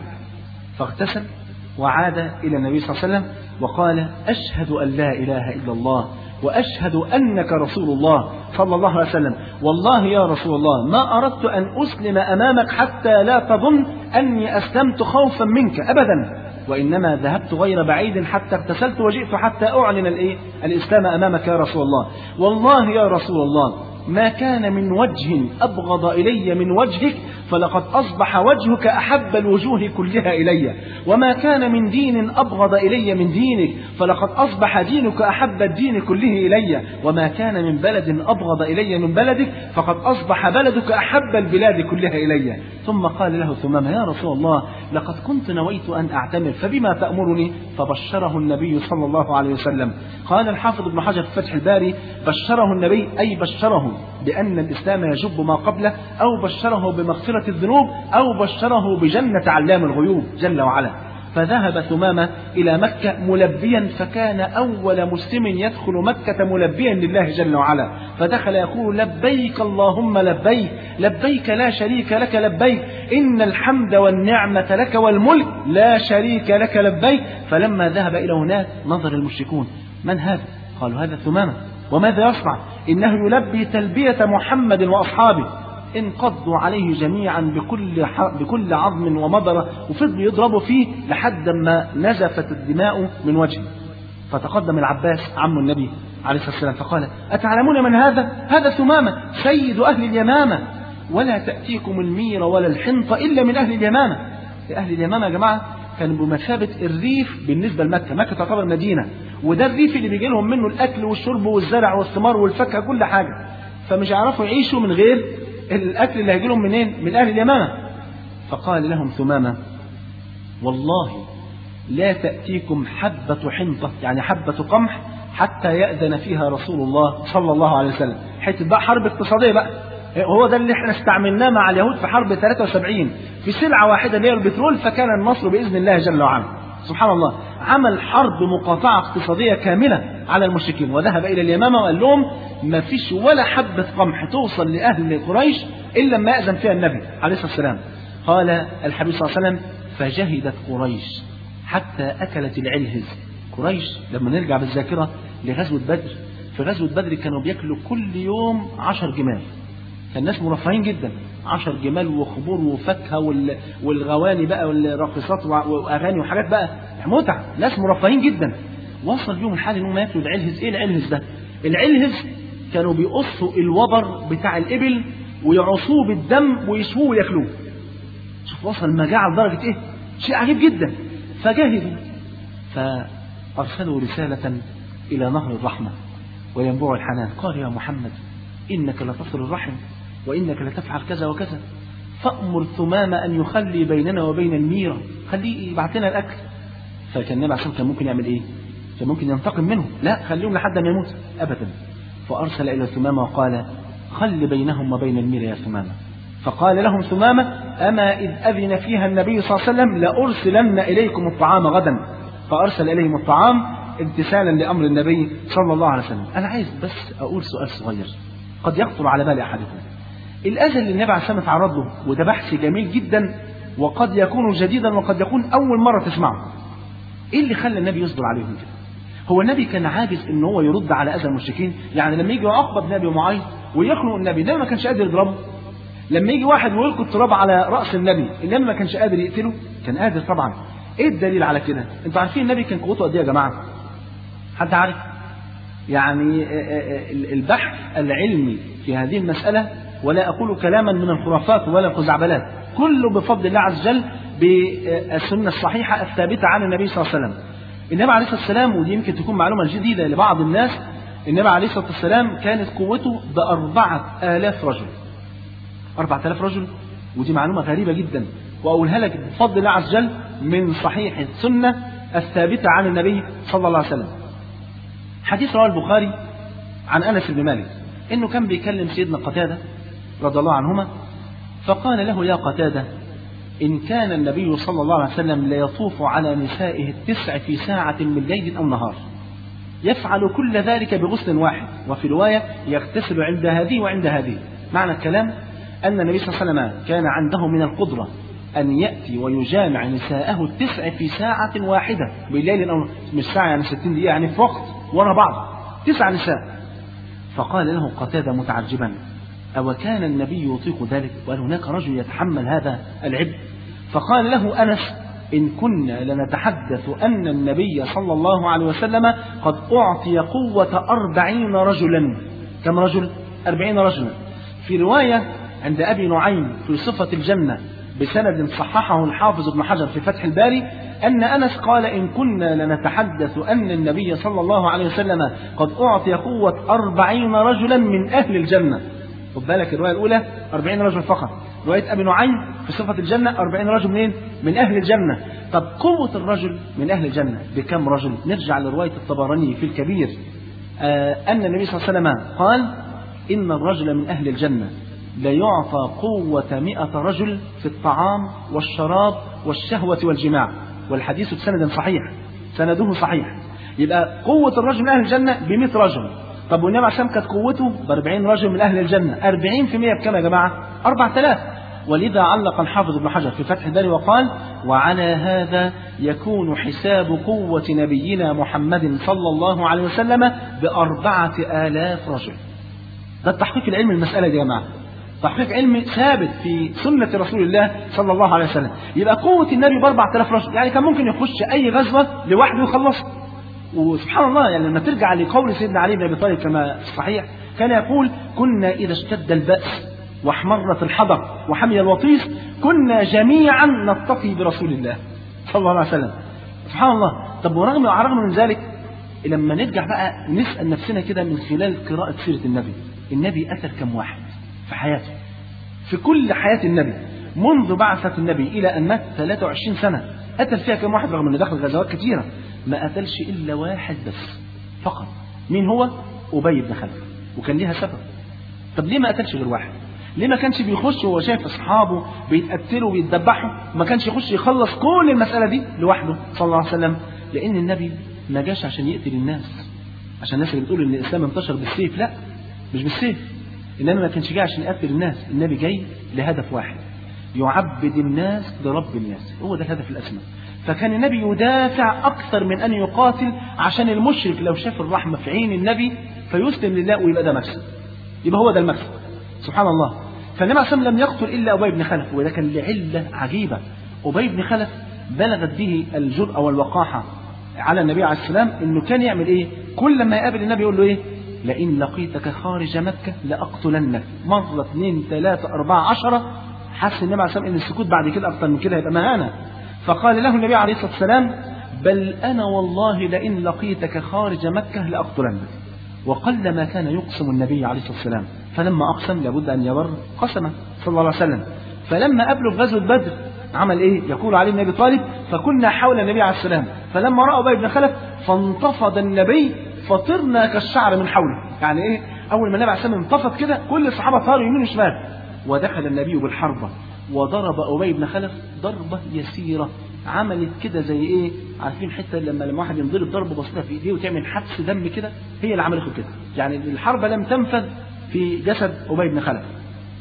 فاغتسل وعاد إلى النبي صلى الله عليه وسلم وقال أشهد أن لا إله إلا الله وأشهد أنك رسول الله صلى الله عليه وسلم. والله يا رسول الله ما أردت أن أسلم أمامك حتى لا تظن أني أسلمت خوفا منك أبدا، وإنما ذهبت غير بعيد حتى اغتسلت وجئت حتى أعلن الإيه؟ الإسلام أمامك يا رسول الله. والله يا رسول الله ما كان من وجه أبغض إلي من وجهك فلقد أصبح وجهك أحب الوجوه كلها إلي، وما كان من دين أبغض إلي من دينك فلقد أصبح دينك أحب الدين كله إلي، وما كان من بلد أبغض إلي من بلدك فقد أصبح بلدك أحب البلاد كلها إلي. ثم قال له ثمامة يا رسول الله لقد كنت نويت أن أعتمر فبما تأمرني؟ فبشره النبي صلى الله عليه وسلم. قال الحافظ ابن حجر في فتح الباري بشره النبي أي بشره بأن الإسلام يجب ما قبله، أو بشره بمغفرة الذنوب، أو بشره بجنة علام الغيوب جل وعلا. فذهب ثمامة إلى مكة ملبيا، فكان أول مسلم يدخل مكة ملبيا لله جل وعلا. فدخل يقول لبيك اللهم لبيك، لبيك لا شريك لك لبيك، إن الحمد والنعمة لك والملك لا شريك لك لبيك. فلما ذهب إلى هناك نظر المشركون من هذا؟ قالوا هذا ثمامة، وماذا يصنع؟ إنه يلبي تلبية محمد وأصحابه. انقضوا عليه جميعا بكل بكل عظم ومضرة، وفضلوا يضربوا فيه لحد ما نزفت الدماء من وجهه. فتقدم العباس عم النبي عليه الصلاة والسلام فقال أتعلمون من هذا؟ هذا ثمامة سيد أهل اليمامة، ولا تأتيكم المير ولا الحنطة إلا من أهل اليمامة. أهل اليمامة يا جماعة كان بمثابة الريف بالنسبة لمكة. مكة تعتبر مدينة، وده الريف اللي بيجي لهم منه الأكل والشرب والزرع والثمار والفاكهة كل حاجة، فمش يعرفوا يعيشوا من غير الأكل اللي هيجي لهم منين؟ من أهل اليمامة. فقال لهم ثمامة والله لا تأتيكم حبة حنطة يعني حبة قمح حتى يأذن فيها رسول الله صلى الله عليه وسلم. حيث بقى حرب اقتصادية بقى، هو ده اللي احنا استعملناه مع اليهود في حرب ثلاثة وسبعين في سلعة واحدة اللي هي البترول، فكان النصر بإذن الله جل وعلا. سبحان الله، عمل حرب مقاطعة اقتصادية كاملة على المشركين، وذهب إلى اليمامة وقال لهم ما فيش ولا حبة قمح توصل لأهل قريش إلا لما يأذن فيها النبي عليه الصلاة والسلام. قال الحبيب صلى الله عليه وسلم فجهدت قريش حتى أكلت العلهز. قريش لما نرجع بالذاكرة لغزوة بدر، في غزوة بدر كانوا بيأكلوا كل يوم عشر جمال، فالناس مرفهين جدا، عشر جمال وخبور وفاكهة والغواني بقى والراقصات وأغاني وحاجات بقى متعة، ناس مرفهين جدا. وصل يوم الحال إنهم يأكلوا العلهز. إيه العلهز ده؟ العلهز كانوا بيقصوا الوبر بتاع الإبل ويعصوه بالدم ويشووه ويأكلوه. شوف وصل المجاعة لدرجة إيه؟ شيء عجيب جدا. فجاهدوا، فأرسلوا رسالة إلى نهر الرحمة وينبوع الحنان، قال يا محمد إنك لتصل الرحم وإنك لتفعل كذا وكذا، فأمر ثمامة أن يخلي بيننا وبين الميرة، خليه يبعث لنا الأكل. فكان النبي عليه الصلاة والسلام كان ممكن يعمل إيه؟ كان ممكن ينتقم منهم، لا خليهم لحد ما يموت أبدا. فأرسل إلى ثمامة وقال خل بينهم وبين الميرة يا ثمامة. فقال لهم ثمامة أما إذ أذن فيها النبي صلى الله عليه وسلم لأرسلن إليكم الطعام غدا. فأرسل إليهم الطعام امتثالا لأمر النبي صلى الله عليه وسلم. أنا عايز بس أقول سؤال صغير قد يخطر على بال أحدكم. الأذى اللي النبي عليه الصلاة والسلام اتعرض له، وده بحث جميل جدا وقد يكون جديدا وقد يكون أول مرة تسمعه، إيه اللي خلى النبي يصبر عليهم كده؟ هو النبي كان عاجز إن هو يرد على أذى المشركين؟ يعني لما يجي عقبة بن أبي معيط ويخنق النبي ده ما كانش قادر يضربه؟ لما يجي واحد ويلقي التراب على رأس النبي النبي ما كانش قادر يقتله؟ كان قادر طبعا. إيه الدليل على كده؟ أنتوا عارفين النبي كان قوته قد إيه يا جماعة؟ حد عارف؟ يعني البحث العلمي في هذه المسألة، ولا أقول كلاما من الخرافات ولا الخزعبلات، كله بفضل الله عز وجل بالسنة الصحيحة الثابتة عن النبي صلى الله عليه وسلم. النبي عليه الصلاة والسلام، ودي يمكن تكون معلومة جديدة لبعض الناس، النبي عليه الصلاة والسلام كانت قوته بأربعة آلاف رجل. أربعة آلاف رجل، ودي معلومة غريبة جدا، وأقولها لك بفضل الله عز وجل من صحيح السنة الثابتة عن النبي صلى الله عليه وسلم. حديث رواه البخاري عن أنس بن مالك إنه كان بيكلم سيدنا قتادة رضي الله عنهما، فقال له يا قتادة إن كان النبي صلى الله عليه وسلم ليطوف على نسائه التسع في ساعة من ليل أو نهار، يفعل كل ذلك بغسل واحد، وفي رواية يغتسل عند هذه وعند هذه. معنى الكلام أن النبي صلى الله عليه وسلم كان عنده من القدرة أن يأتي ويجامع نساءه التسع في ساعة واحدة بالليل، أو مش ساعة يعني ستين دقيقة، يعني في وقت ورا بعض تسع نساء. فقال له قتادة متعجبا أو كان النبي يطيق ذلك؟ وقال هناك رجل يتحمل هذا العبء؟ فقال له أنس إن كنا لنتحدث أن النبي صلى الله عليه وسلم قد أعطي قوة أربعين رجلا. كم رجل؟ أربعين رجلا. في رواية عند أبي نعيم في صفة الجنة بسند صححه الحافظ ابن حجر في فتح الباري أن أنس قال إن كنا لنتحدث أن النبي صلى الله عليه وسلم قد أعطي قوة أربعين رجلا من أهل الجنة. خد بالك الرواية الأولى أربعين رجل فقط، رواية أبي نعيم في صفة الجنة أربعين رجل منين؟ من أهل الجنة. طب قوة الرجل من أهل الجنة بكم رجل؟ نرجع لرواية الطبراني في الكبير آه أن النبي صلى الله عليه وسلم قال إن الرجل من أهل الجنة ليعطى قوة مئة رجل في الطعام والشراب والشهوة والجماع، والحديث بسند صحيح، سنده صحيح. يبقى قوة الرجل من أهل الجنة بمئة رجل. طب والنبي عشان كانت قوته بأربعين رجل من أهل الجنة، أربعين في مئة بكم يا جماعة؟ أربعة آلاف. ولذا علق الحافظ ابن حجر في فتح الباري وقال وعلى هذا يكون حساب قوة نبينا محمد صلى الله عليه وسلم بأربعة آلاف رجل. ده التحقيق العلمي المسألة دي يا جماعة، تحقيق علمي ثابت في سنة رسول الله صلى الله عليه وسلم. يبقى قوة النبي بأربعة آلاف رجل، يعني كان ممكن يخش أي غزوة لوحده ويخلصها. وسبحان الله يعني لما ترجع لقول سيدنا علي بن أبي طالب كما صحيح كان يقول كنا إذا اشتد البأس واحمرت الحضر وحمي الوطيس كنا جميعا نتقي برسول الله صلى الله عليه وسلم. سبحان الله. طب ورغم رغم من ذلك لما نرجع بقى نسأل نفسنا كده من خلال قراءة سيرة النبي، النبي قتل كم واحد في حياته؟ في كل حياة النبي منذ بعثة النبي إلى أن مات ثلاثة وعشرين سنة قتل فيها كم واحد؟ رغم أنه دخل غزوات كثيرة ما قتلش إلا واحد بس فقط. مين هو؟ أبي بن خلف، وكان ليها سبب. طب ليه ما قتلش غير واحد؟ ليه ما كانش بيخش وهو شايف اصحابه بيتقتلوا وبيتذبحوا؟ ما كانش يخش يخلص كل المساله دي لوحده صلى الله عليه وسلم؟ لان النبي ما جاش عشان يقتل الناس، عشان الناس اللي بتقول ان الاسلام انتشر بالسيف، لا مش بالسيف. النبي ما كانش جاي عشان يقتل الناس، النبي جاي لهدف واحد، يعبد الناس لرب الناس، هو ده الهدف الاسمى. فكان النبي يدافع اكثر من ان يقاتل، عشان المشرك لو شاف الرحمه في عين النبي فيسلم لله ويبقى ده مكسب، يبقى هو ده المكسب. سبحان الله. فالنبي عليه الصلاه والسلام لم يقتل الا ابي بن خلف، وده كان لعله عجيبه. ابي بن خلف بلغت به الجرأه والوقاحه على النبي عليه السلام انه كان يعمل ايه؟ كل ما يقابل النبي يقول له ايه؟ لئن لقيتك خارج مكه لاقتلنك، مره اثنين ثلاثه اربعه عشره. حس النبي عليه السلام ان السكوت بعد كده اكثر من كده هيبقى مهانه، فقال له النبي عليه الصلاه والسلام: بل انا والله لئن لقيتك خارج مكه لاقتلنك. وقل ما كان يقسم النبي عليه الصلاه والسلام، فلما اقسم لابد ان يبر قسمه صلى الله عليه وسلم. فلما قابله في غزوه بدر عمل ايه؟ يقول علي بن ابي طالب: فكنا حول النبي عليه السلام، فلما راى ابي بن خلف فانتفض النبي فطرنا كالشعر من حوله. يعني ايه؟ اول ما النبي عليه السلام انتفض كده كل الصحابه طاروا يمين وشمال، ودخل النبي بالحربه وضرب ابي بن خلف ضربه يسيره، عملت كده زي ايه؟ عارفين حته لما لما واحد ينضرب ضربه بسيطه في ايديه وتعمل حبس دم كده، هي اللي عملته كده. يعني الحربه لم تنفذ في جسد ابي بن خلف،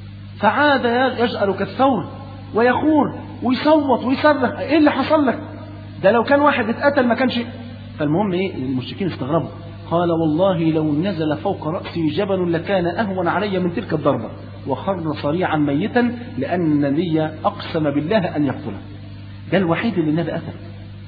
فعاد يجأر كالثور ويخور ويصوت ويصرخ: ايه اللي حصل لك؟ ده لو كان واحد اتقتل ما كانش. فالمهم ايه؟ المشركين استغربوا، قال: والله لو نزل فوق رأسي جبل لكان أهون علي من تلك الضربة، وخر صريعا ميتا لأن النبي أقسم بالله أن يقتله. ده الوحيد اللي النبي قتل،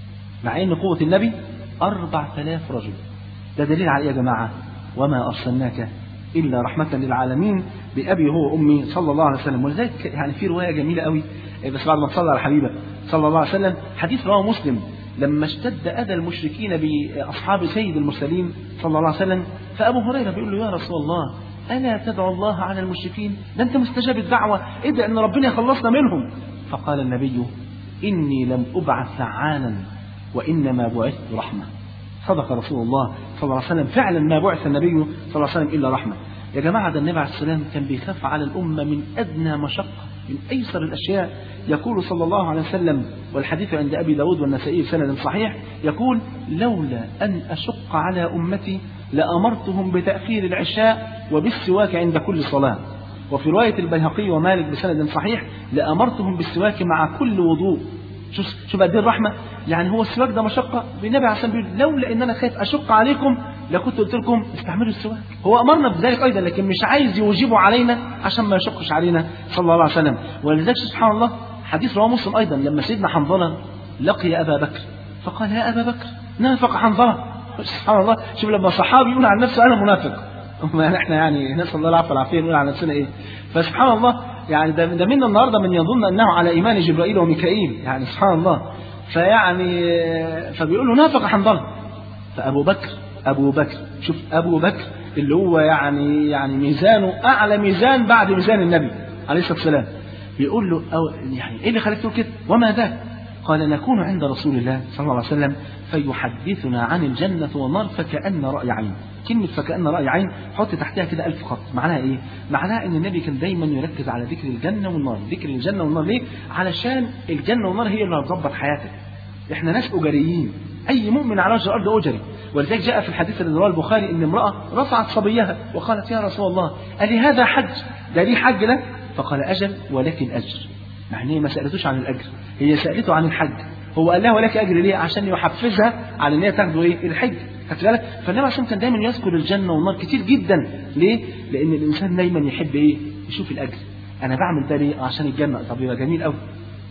مع أن قوة النبي أربعة آلاف رجل. ده دليل على يا جماعة: وما أرسلناك إلا رحمة للعالمين، بأبي هو أمي صلى الله عليه وسلم. ولذلك يعني في رواية جميلة قوي، بس بعد ما تصلى على حبيبه صلى الله عليه وسلم، حديث رواه مسلم لما اشتد أذى المشركين بأصحاب سيد المرسلين صلى الله عليه وسلم، فأبو هريرة بيقول له: يا رسول الله ألا تدعو الله على المشركين؟ ده أنت مستجاب الدعوة، ادعي أن ربنا يخلصنا منهم. فقال النبي: إني لم أبعث لعانا وإنما بعثت رحمة. صدق رسول الله صلى الله عليه وسلم، فعلا ما بعث النبي صلى الله عليه وسلم إلا رحمة. يا جماعة ده النبي عليه السلام كان بيخاف على الأمة من أدنى مشقة، من أيسر الأشياء. يقول صلى الله عليه وسلم، والحديث عند أبي داود والنسائي بسند صحيح، يقول: لولا أن أشق على أمتي لأمرتهم بتأخير العشاء وبالسواك عند كل صلاة. وفي رواية البيهقي ومالك بسند صحيح: لأمرتهم بالسواك مع كل وضوء. شوف شوف قد ايه الرحمة. يعني هو السواك ده مشقة، النبي عليه الصلاة والسلام بيقول: لولا ان انا خايف اشق عليكم لكنت قلت لكم استعملوا السواك. هو امرنا بذلك ايضا، لكن مش عايز يوجبه علينا عشان ما يشقش علينا صلى الله عليه وسلم. ولذلك سبحان الله حديث رواه مسلم ايضا لما سيدنا حنظلة لقي ابا بكر فقال: يا ابا بكر نافق حنظلة. سبحان الله، شوف لما صحابي يقول عن نفسه انا منافق، ما احنا يعني نسال الله العفو والعافيه نقول عن نفسنا ايه؟ فسبحان الله يعني ده, ده منا النهارده من يظن انه على ايمان جبرائيل وميكائيل، يعني سبحان الله. فيعني فبيقول له: نافق حنظلة. فابو بكر ابو بكر شوف ابو بكر اللي هو يعني يعني ميزانه اعلى ميزان بعد ميزان النبي عليه الصلاه والسلام، بيقول له: أو يعني ايه اللي خلاك تقول كده؟ وما ذاك؟ قال: نكون عند رسول الله صلى الله عليه وسلم فيحدثنا عن الجنة والنار فكأن رأي عين. كلمة فكأن رأي عين حط تحتها كده ألف خط. معناها إيه؟ معناها إن النبي كان دايما يركز على ذكر الجنة والنار. ذكر الجنة والنار ليه؟ علشان الجنة والنار هي اللي هتظبط حياتك. إحنا ناس أجريين، أي مؤمن على وجه الأرض أجري. ولذلك جاء في الحديث الذي رواه البخاري إن امرأة رفعت صبيها وقالت: يا رسول الله ألي هذا حج؟ ده ليه حج ده؟ فقال: أجل ولك الأجر. يعني ما سألتوش عن الأجر، هي سألته عن الحج. هو قال لها: ولك أجر ليه؟ عشان يحفزها على ان هي تاخده ايه؟ الحج. خدت بالك؟ فالنبي عشان كان دايما يذكر الجنة والنار كتير جدا. ليه؟ لأن الإنسان دايما يحب ايه؟ يشوف الأجر. أنا بعمل ده ليه؟ عشان الجنة. طب يبقى جميل قوي.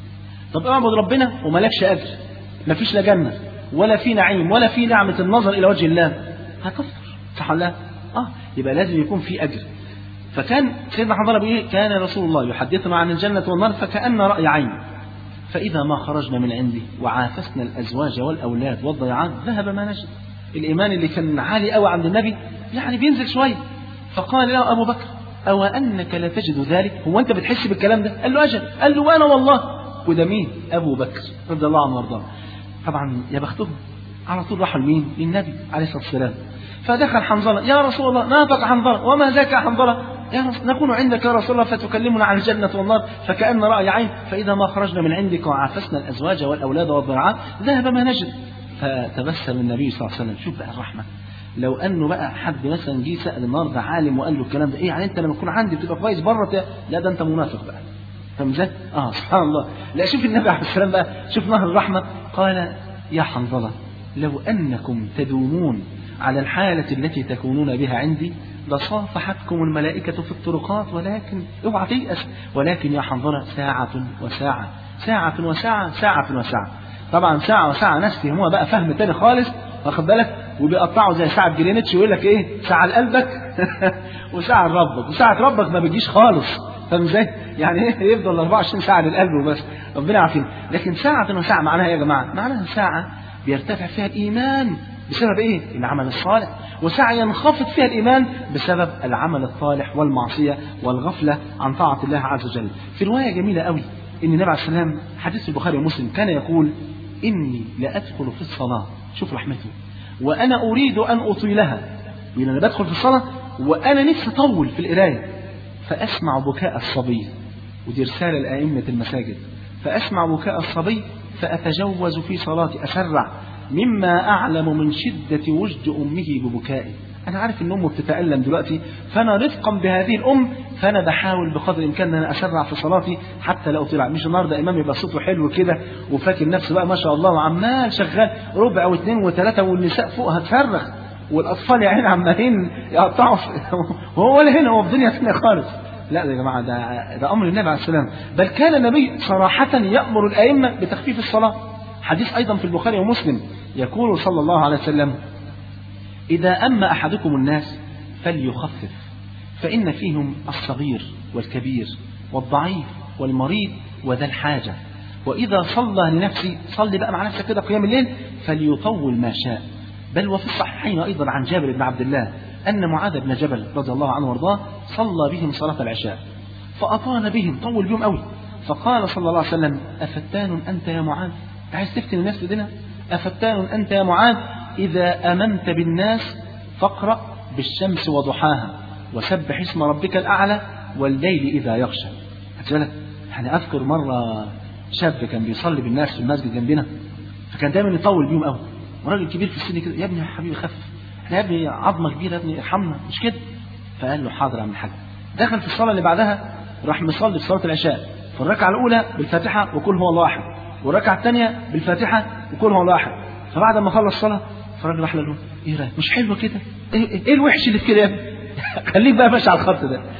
طب اعبد ربنا ومالكش أجر، مفيش لا جنة ولا في نعيم ولا في نعمة النظر إلى وجه الله، هتكفر. صح ولا لا؟ اه يبقى لازم يكون في أجر. فكان سيدنا حنظلة بإيه؟ كان رسول الله يحدثنا عن الجنة والنار فكأن رأي عين، فإذا ما خرجنا من عنده وعافسنا الأزواج والأولاد والضيعات ذهب ما نجد. الإيمان اللي كان عالي قوي عند النبي يعني بينزل شوية. فقال له أبو بكر: أو أنك لا تجد ذلك؟ هو أنت بتحس بالكلام ده؟ قال له: أجل. قال له: وأنا والله. وده مين؟ أبو بكر رضي الله عنه وارضاه. طبعا يا بختهم، على طول راحوا لمين؟ للنبي عليه الصلاة والسلام. فدخل حنظلة: يا رسول الله نافق حنظلة. وما ذاك يا حنظلة؟ يا رسول نكون عندك يا رسول الله فتكلمنا عن الجنة والنار فكأن رأي عين، فإذا ما خرجنا من عندك وعافسنا الأزواج والأولاد والضيعات ذهب ما نجد. فتبسم النبي صلى الله عليه وسلم. شوف بقى الرحمة، لو أنه بقى حد مثلا جه سأل النهارده عالم وقال له الكلام ده، إيه يعني أنت لما تكون عندي بتبقى كويس بره؟ لا ده أنت منافق بقى. فاهم ازاي؟ اه سبحان الله. لا شوف النبي عليه السلام بقى، شوف نهر الرحمة. قال يا حنظلة لو أنكم تدومون على الحالة التي تكونون بها عندي لصافحتكم الملائكة في الطرقات، ولكن اوعى تيأس، ولكن يا حنظلة ساعة وساعة ساعة وساعة ساعة وساعة. طبعا ساعة وساعة ناس فهموها بقى فهم تاني خالص، واخد بالك، وبيقطعوا زي ساعة جرينتش ويقول لك ايه ساعة لقلبك وساعة لربك، وساعة ربك ما بتجيش خالص. فاهم ازاي؟ يعني ايه يفضل أربعة وعشرين ساعة للقلب وبس، ربنا يعافينا. لكن ساعة وساعة معناها يا جماعة، معناها ساعة بيرتفع فيها الإيمان بسبب ايه؟ العمل الصالح، وساعة ينخفض فيها الإيمان بسبب العمل الطالح والمعصية والغفلة عن طاعة الله عز وجل. في رواية جميلة قوي إن النبي عليه السلام حديث البخاري ومسلم كان يقول إني لأدخل في الصلاة، شوف رحمته، وأنا أريد أن أطيلها، يعني أنا بدخل في الصلاة وأنا نفسي أطول في القراية، فأسمع بكاء الصبي، ودي رسالة لأئمة المساجد، فأسمع بكاء الصبي فأتجوز في صلاتي، أسرع مما أعلم من شدة وجد أمه ببكائي. أنا عارف إن أمه بتتألم دلوقتي، فأنا رفقا بهذه الأم فأنا بحاول بقدر الإمكان أن أنا أسرع في صلاتي حتى لا أطيل. مش النهارده إمام يبقى صوته حلو كده وفاكر نفسه بقى ما شاء الله وعمال شغال ربع واثنين وثلاثة والنساء فوق هتفرخ والأطفال يا عين عمالين يقطعوا وهو ولا هنا، هو في دنيا ثانية خالص. لا يا جماعة، ده, ده أمر النبي عليه السلام، بل كان النبي صراحة يأمر الأئمة بتخفيف الصلاة. حديث أيضا في البخاري ومسلم يقول صلى الله عليه وسلم إذا أما أحدكم الناس فليخفف، فإن فيهم الصغير والكبير والضعيف والمريض وذا الحاجة، وإذا صلى لنفسه صلي بقى مع نفسك كده قيام الليل فليطول ما شاء. بل وفي الصحيحين أيضا عن جابر بن عبد الله أن معاذ بن جبل رضي الله عنه وارضاه صلى بهم صلاة العشاء فأطال بهم، طول بهم قوي، فقال صلى الله عليه وسلم أفتان أنت يا معاذ؟ عايز تفتن الناس بدنا؟ أفتان أنت يا معاذ؟ إذا أممت بالناس فاقرأ بالشمس وضحاها وسبح اسم ربك الأعلى والليل إذا يغشى. أتجلك يعني أذكر مرة شاب كان بيصلي بالناس في المسجد جنبنا، فكان دايما يطول بيهم قوي، وراجل كبير في السن كده، يا ابني يا حبيبي خفف، احنا يا ابني عظمة كبيرة، يا ابني ارحمنا مش كده. فقال له حاضر يا عم الحاج. دخل في الصلاة اللي بعدها راح مصلي في صلاة العشاء، في الركعة الأولى بالفاتحة وقل هو الله أحد، والركعة الثانية بالفاتحة وقل هو الله أحد. فبعد ما خلص الصلاة فالراجل راح له ايه رايك مش حلوه كده؟ ايه, إيه الوحش اللي في كده يا ابني؟ خليك بقى ماشي على الخط ده.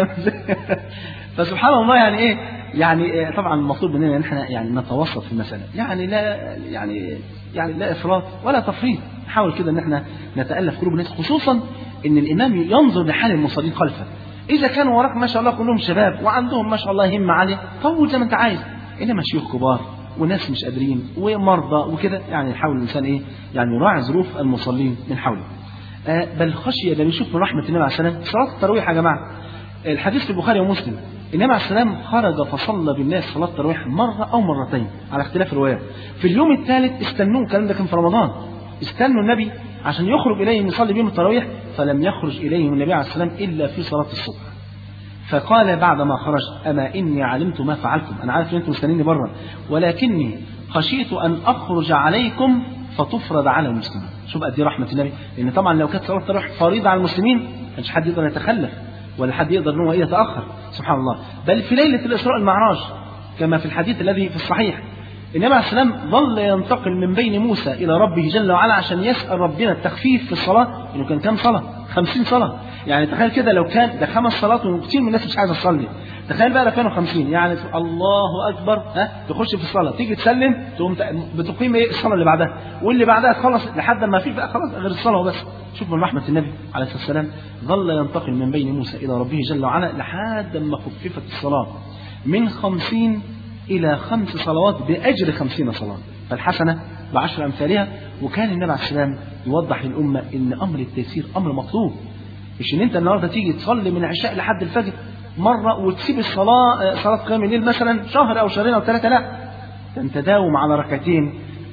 فسبحان الله يعني ايه يعني طبعا المطلوب مننا ان احنا يعني نتوسط في المساله، يعني لا يعني يعني لا افراط ولا تفريط، نحاول كده ان احنا نتالف قلوب الناس، خصوصا ان الامام ينظر لحال المصلين خلفه. اذا كانوا وراك ما شاء الله كلهم شباب وعندهم ما شاء الله همه عاليه طول زي ما انت عايز، انما شيوخ كبار وناس مش قادرين ومرضى وكده، يعني يحاول الانسان ايه يعني يراعي ظروف المصلين من حوله. آه بل خشيه ده بيشوف من رحمه النبي عليه السلام صلاه التراويح يا جماعه. الحديث في البخاري ومسلم النبي عليه السلام خرج فصلى بالناس صلاه التراويح مره او مرتين على اختلاف الروايات. في اليوم الثالث استنوه، الكلام ده كان في رمضان، استنوا النبي عشان يخرج اليهم يصلي بهم التراويح، فلم يخرج اليهم النبي عليه السلام الا في صلاه الصبح. فقال بعدما خرج أما إني علمت ما فعلتم، أنا عارف أن أنتم مستنيني بره، ولكني خشيت أن أخرج عليكم فتفرض على المسلمين. شوف قد ايه رحمة النبي، لأن طبعا لو كانت صلاة التراويح فريضة على المسلمين ما كانش حد يقدر يتخلف ولا حد يقدر أنه يتأخر، سبحان الله. بل في ليلة الإسراء المعراج كما في الحديث الذي في الصحيح النبي عليه السلام ظل ينتقل من بين موسى إلى ربه جل وعلا عشان يسأل ربنا التخفيف في الصلاة، إنه كان كام صلاة؟ خمسين صلاة. يعني تخيل كده لو كان ده خمس صلوات وكثير من الناس مش عايزة تصلي، تخيل بقى لو كانوا خمسين، يعني الله أكبر ها تخش في الصلاة تيجي تسلم تقوم بتقيم إيه الصلاة اللي بعدها واللي بعدها تخلص لحد ما في بقى خلاص غير الصلاة وبس. شوف من رحمة النبي عليه الصلاة والسلام ظل ينتقل من بين موسى إلى ربه جل وعلا لحد ما خففت الصلاة من خمسين إلى خمس صلوات بأجر خمسين صلاة، فالحسنة بعشر أمثالها. وكان النبي عليه السلام يوضح للأمة إن أمر التيسير أمر مطلوب، مش إن أنت النهاردة تيجي تصلي من العشاء لحد الفجر مرة وتسيب الصلاة صلاة قيام الليل مثلا شهر أو شهرين أو ثلاثة، لا، أنت داوم على ركعتين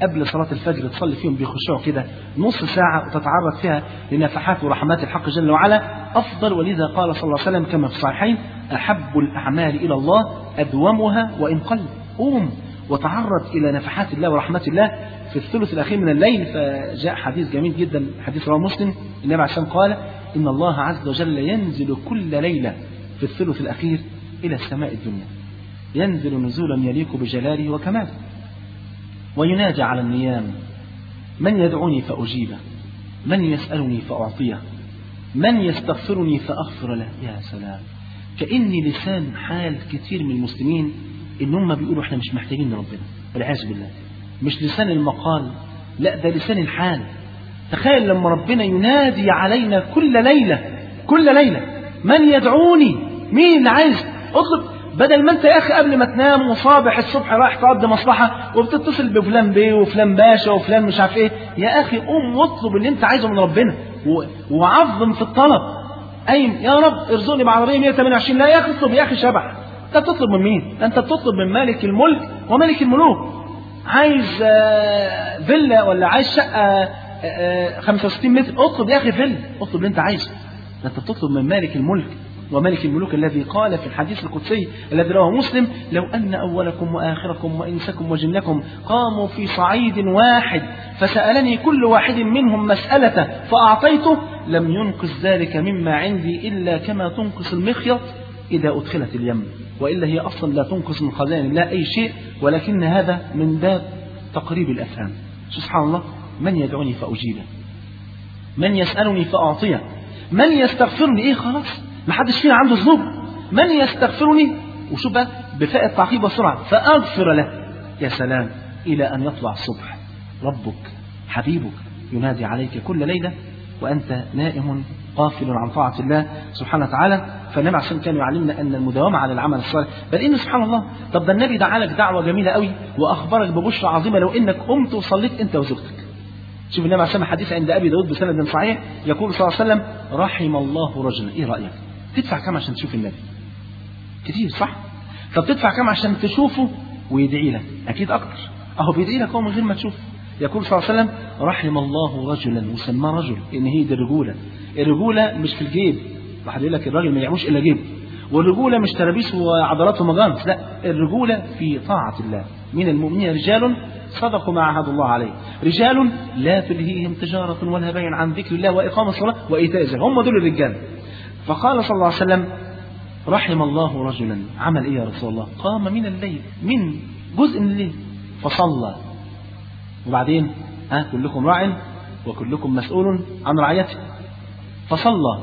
قبل صلاة الفجر تصلي فيهم بخشوع كده نص ساعة وتتعرض فيها لنفحات ورحمات الحق جل وعلا أفضل. ولذا قال صلى الله عليه وسلم كما في الصحيحين أحب الأعمال إلى الله أدومها وإن قل. قوم وتعرض إلى نفحات الله ورحمات الله في الثلث الأخير من الليل. فجاء حديث جميل جدا، حديث رواه مسلم، النبي عليه الصلاة والسلام قال إن الله عز وجل ينزل كل ليلة في الثلث الأخير إلى السماء الدنيا، ينزل نزولا يليق بجلاله وكماله، وينادي على النيام من يدعوني فأجيبه، من يسألني فأعطيه، من يستغفرني فأغفر له. يا سلام، كأني لسان حال كثير من المسلمين إن هم بيقولوا إحنا مش محتاجين لربنا والعياذ بالله. مش لسان المقال، لا ده لسان الحال. تخيل لما ربنا ينادي علينا كل ليلة كل ليلة من يدعوني، مين اللي عايز اطلب، بدل ما انت يا اخي قبل ما تنام وصابح الصبح رايح تقضي مصلحة وبتتصل بفلان بيه وفلان باشا وفلان مش عارف ايه، يا اخي قوم واطلب اللي انت عايزه من ربنا وعظم في الطلب. قايم يا رب ارزقني بعربية مية وتمانية وعشرين، لا يا اخي اطلب يا اخي شبح. انت بتطلب من مين؟ انت بتطلب من مالك الملك وملك الملوك. عايز فيلا ولا عايز شقة خمسة وستين متر، اطلب يا اخي فيلا، اطلب اللي انت عايزه. انت بتطلب من مالك الملك وملك الملوك الذي قال في الحديث القدسي الذي رواه مسلم لو أن أولكم وآخركم وإنسكم وجنكم قاموا في صعيد واحد فسألني كل واحد منهم مسألة فأعطيته لم ينقص ذلك مما عندي إلا كما تنقص المخيط إذا أدخلت اليم، وإلا هي أصلا لا تنقص من خزائن الله أي شيء، ولكن هذا من باب تقريب الأفهام. سبحان الله، من يدعوني فأجيبه، من يسألني فأعطيه، من يستغفرني. إيه خلاص ما حدش فينا عنده ذنوب، من يستغفرني وشوف بقى بفاء التعقيب والسرعة فأغفر له. يا سلام، إلى أن يطلع الصبح ربك حبيبك ينادي عليك كل ليلة وأنت نائم غافل عن طاعة الله سبحانه وتعالى. فالنبي عشان كان يعلمنا أن المداومة على العمل الصالح، بل إن سبحان الله طب ده النبي دعا لك دعوة جميلة قوي وأخبرك ببشرى عظيمة لو إنك قمت وصليت أنت وزوجتك. شوف النبي عليه الصلاة والسلام حديث عند أبي داود بسند صحيح يقول صلى الله عليه وسلم رحم الله رجلا. إيه رأيك؟ تدفع كم عشان تشوف النبي؟ كتير صح؟ طب تدفع كم عشان تشوفه ويدعي لك؟ أكيد أكتر. أهو بيدعي لك هو من غير ما تشوف. يقول صلى الله عليه وسلم رحم الله رجلا، وسماه رجل إن هي دي الرجولة. الرجولة مش في الجيب، واحد يقول لك الراجل ما يعملش إلا جيب، والرجولة مش ترابيس وعضلات ومجانس، لا الرجولة في طاعة الله. من المؤمنين رجال صدقوا ما عاهدوا الله عليه، رجال لا تلهيهم تجارة ولا بيع عن ذكر الله وإقام الصلاة وإيتاء الزكاة، هم دول الرجال. فقال صلى الله عليه وسلم رحم الله رجلا عمل إيه يا رسول الله؟ قام من الليل، من جزء من الليل فصلى، وبعدين ها كلكم راع وكلكم مسؤول عن رعيته، فصلى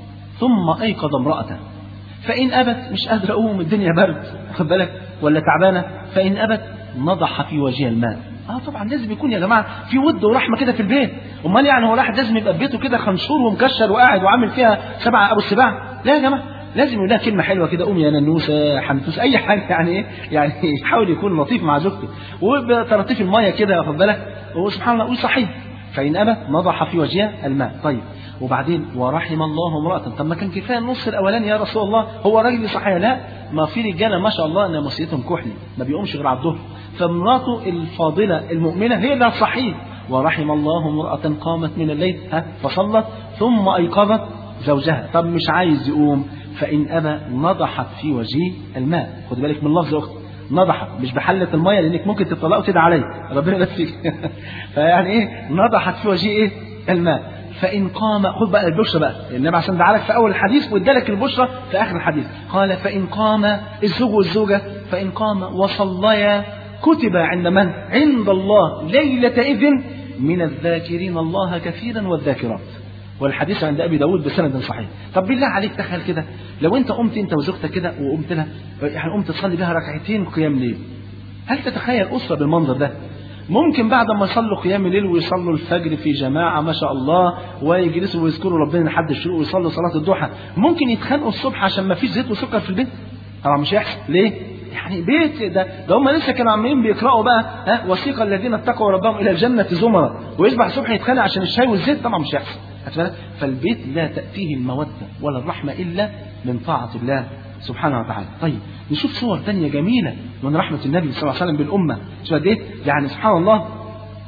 ثم أيقظ امرأته فإن أبت، مش قادر أقوم الدنيا برد خد بالك ولا تعبانة، فإن أبت نضح في وجه الماء. اه طبعا لازم يكون يا جماعه في ود ورحمه كده في البيت، امال يعني هو الواحد لازم يبقى في بيته كده خنشور ومكشر وقاعد وعامل فيها سبعه ابو السباع؟ لا يا جماعه، لازم يقول لها كلمه حلوه كده، قوم يا ننوسه حنتوس اي حاجه، يعني ايه يعني يحاول يكون لطيف مع زوجته وبترطيف الميه كده واخد بالك، وسبحان الله قول صحيح. فإن أبت نضح في وجهها الماء. طيب وبعدين ورحم الله امرأة، طب ما كان كفاية النص الأولاني يا رسول الله، هو راجل صحيح؟ لا، ما في رجالة ما شاء الله ناموسيتهم كحلي ما بيقومش غير على الظهر، فمراته الفاضلة المؤمنة هي اللي صحيح. ورحم الله امرأة قامت من الليل ها فصلت ثم أيقظت زوجها، طب مش عايز يقوم، فإن أبى نضحت في وجهه الماء. خد بالك من لفظ أخت، نضحت مش بحلة المية لأنك ممكن تطلقوا كده عليه ربنا يبارك فيعني إيه نضحت في وجهه إيه الماء. فإن قام، خد بقى البشرى بقى، النبي عشان دعالك في أول الحديث وادالك البشرى في آخر الحديث، قال فإن قام الزوج والزوجة، فإن قام وصليا كتب عند من؟ عند الله ليلة إذن من الذاكرين الله كثيرا والذاكرات. والحديث عند أبي داود بسند صحيح. طب بالله عليك تخيل كده لو أنت قمت أنت وزوجتك كده وقمت لها يعني قمت تصلي بها ركعتين قيام ليل، هل تتخيل أسرة بالمنظر ده؟ ممكن بعد ما يصلوا قيام الليل ويصلوا الفجر في جماعة ما شاء الله ويجلسوا ويذكروا ربنا لحد الشروق ويصلوا صلاة الضحى، ممكن يتخانقوا الصبح عشان ما فيش زيت وسكر في البيت؟ طبعا مش هيحصل. ليه؟ يعني بيت ده ده هم لسه كانوا عمالين بيقرأوا بقى ها وثيق الذين اتقوا ربهم إلى الجنة زمرا، ويصبح الصبح يتخانق عشان الشاي والزيت؟ طبعا مش هيحصل. فالبيت لا تأتيه المودة ولا الرحمة إلا من طاعة الله سبحانه وتعالى. طيب نشوف صور تانية جميلة من رحمة النبي صلى الله عليه وسلم بالأمة. شو قد إيه يعني سبحان الله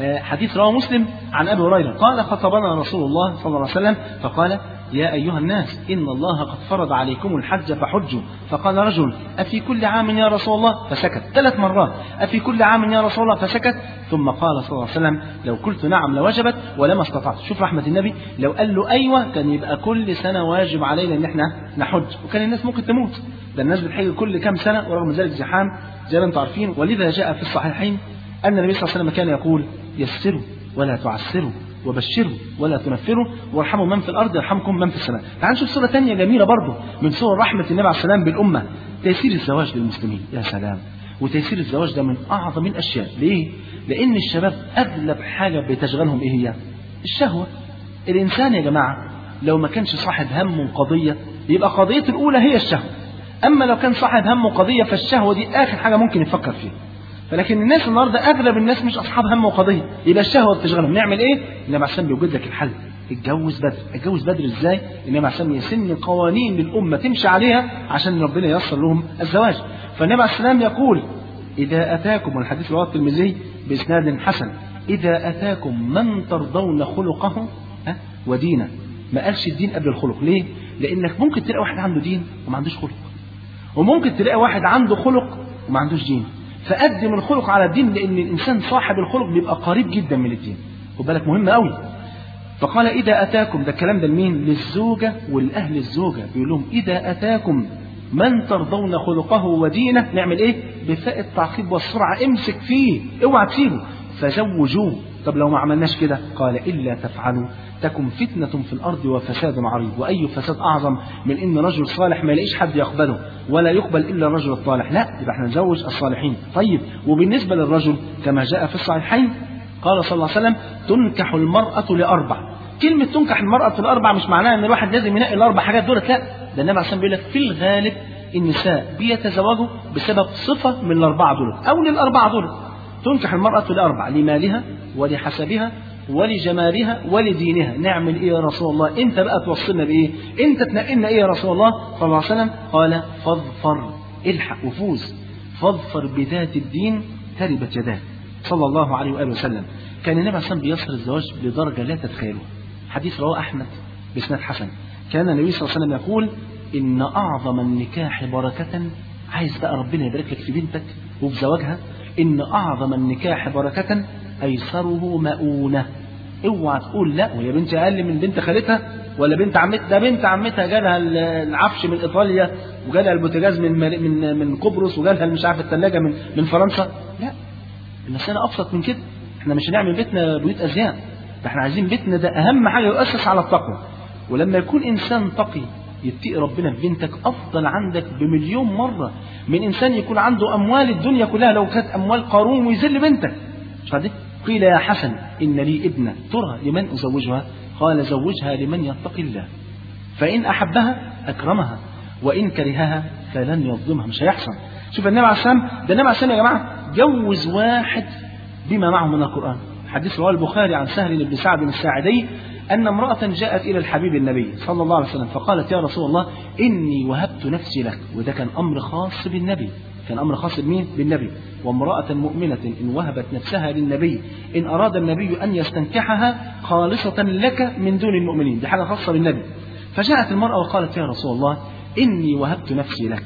حديث رواه مسلم عن أبي هريرة قال خطبنا رسول الله صلى الله عليه وسلم فقال يا أيها الناس إن الله قد فرض عليكم الحج فحجوا. فقال رجل أفي كل عام يا رسول الله؟ فسكت ثلاث مرات. أفي كل عام يا رسول الله؟ فسكت. ثم قال صلى الله عليه وسلم لو قلت نعم لوجبت ولما استطعت. شوف رحمة النبي، لو قال له أيوة كان يبقى كل سنة واجب علينا إن احنا نحج، وكان الناس ممكن تموت، ده الناس بتحج كل كام سنة ورغم ذلك زحام زي ما انتم عارفين. ولذا جاء في الصحيحين أن النبي صلى الله عليه وسلم كان يقول يسروا ولا تعسروا وبشروا ولا تنفروا وارحموا من في الأرض يرحمكم من في السماء. تعالوا نشوف صورة تانية جميلة برضه من صور رحمة النبي عليه السلام بالأمة، تيسير الزواج للمسلمين. يا سلام، وتيسير الزواج ده من أعظم الأشياء. ليه؟ لأن الشباب أغلب حاجة بتشغلهم إيه هي؟ الشهوة. الإنسان يا جماعة لو ما كانش صاحب هم وقضية يبقى قضيته الأولى هي الشهوة، أما لو كان صاحب هم وقضية فالشهوة دي آخر حاجة ممكن يفكر فيها. فلكن الناس النهارده اغلب الناس مش اصحاب هم وقضيه، يبقى الشهوه بتشغلهم. نعمل ايه؟ النبي عليه السلام بيوجد لك الحل، اتجوز بدري. اتجوز بدري ازاي؟ النبي عليه السلام يسن قوانين للامه تمشي عليها عشان ربنا ييسر لهم الزواج. فالنبي عليه السلام يقول اذا اتاكم، والحديث رواه الترمذي باسناد حسن، اذا اتاكم من ترضون خلقه ها ودينه. ما قالش الدين قبل الخلق. ليه؟ لانك ممكن تلاقي واحد عنده دين وما عندوش خلق، وممكن تلاقي واحد عنده خلق وما عندوش دين. فقدم الخلق على الدين، لأن الإنسان صاحب الخلق بيبقى قريب جدا من الدين. خد بالك مهم قوي. فقال إذا أتاكم، ده الكلام ده لمين؟ للزوجة والأهل الزوجة، بيقول لهم إذا أتاكم من ترضون خلقه ودينه، نعمل إيه؟ بفاء التعقيب والسرعة، امسك فيه اوعى تسيبه، فزوجوه. طب لو ما عملناش كده؟ قال إلا تفعلوا تكن فتنة في الأرض وفساد عريض. وأي فساد أعظم من إن رجل صالح ما يلاقيش حد يقبله ولا يقبل إلا الرجل الصالح؟ لا، يبقى احنا نزوج الصالحين. طيب وبالنسبة للرجل كما جاء في الصحيحين قال صلى الله عليه وسلم تنكح المرأة لأربع. كلمة تنكح المرأة لأربع مش معناها إن الواحد لازم ينقي الأربع حاجات دولت، لا، ده النبي عليه الصلاة والسلام بيقول لك في الغالب النساء بيتزوجوا بسبب صفة من الأربعة دولت أو للأربعة دولت. تنكح المرأة لأربع: لمالها ولحسبها ولجمالها ولدينها. نعمل ايه يا رسول الله؟ انت بقى توصلنا بايه؟ انت تنقلنا ايه يا رسول الله صلى الله عليه وسلم؟ قال فاظفر، الحق وفوز، فاظفر بذات الدين تربت يداك، صلى الله عليه واله وسلم. كان النبي عليه الصلاه والسلام بيصل الزواج لدرجه لا تتخيلوها. حديث رواه احمد باسناد حسن، كان النبي صلى الله عليه وسلم يقول ان اعظم النكاح بركه، عايز بقى ربنا يبارك لك في بنتك وفي زواجها، ان اعظم النكاح بركه أيسره مؤونة. اوعى تقول لا وهي بنت أقل من بنت خالتها ولا بنت عمتها، ده بنت عمتها جالها العفش من إيطاليا وجالها البوتاجاز من من من قبرص وجالها مش عارف الثلاجة من من فرنسا. لا، المسألة أبسط من كده. احنا مش هنعمل بيتنا بيوت أزياء، ده احنا عايزين بيتنا ده أهم حاجة يؤسس على التقوى. ولما يكون إنسان تقي يتقي ربنا في بنتك أفضل عندك بمليون مرة من إنسان يكون عنده أموال الدنيا كلها، لو كانت أموال قارون ويذل بنتك. مش عارف. قيل يا حسن إن لي ابنة ترى لمن أزوجها؟ قال زوجها لمن يتقي الله، فإن أحبها أكرمها وإن كرهها فلن يظلمها. مش هيحصل. شوف النبي عليه السلام، ده النبي عليه السلام يا جماعة جوز واحد بما معه من القرآن. حديث رواه البخاري عن سهل بن سعد الساعدي أن امرأة جاءت إلى الحبيب النبي صلى الله عليه وسلم فقالت يا رسول الله إني وهبت نفسي لك. وده كان أمر خاص بالنبي، كان أمر خاص بمين؟ بالنبي. وامرأة مؤمنة إن وهبت نفسها للنبي إن أراد النبي أن يستنكحها خالصة لك من دون المؤمنين، دي حاجة خاصة بالنبي. فجاءت المرأة وقالت يا رسول الله إني وهبت نفسي لك.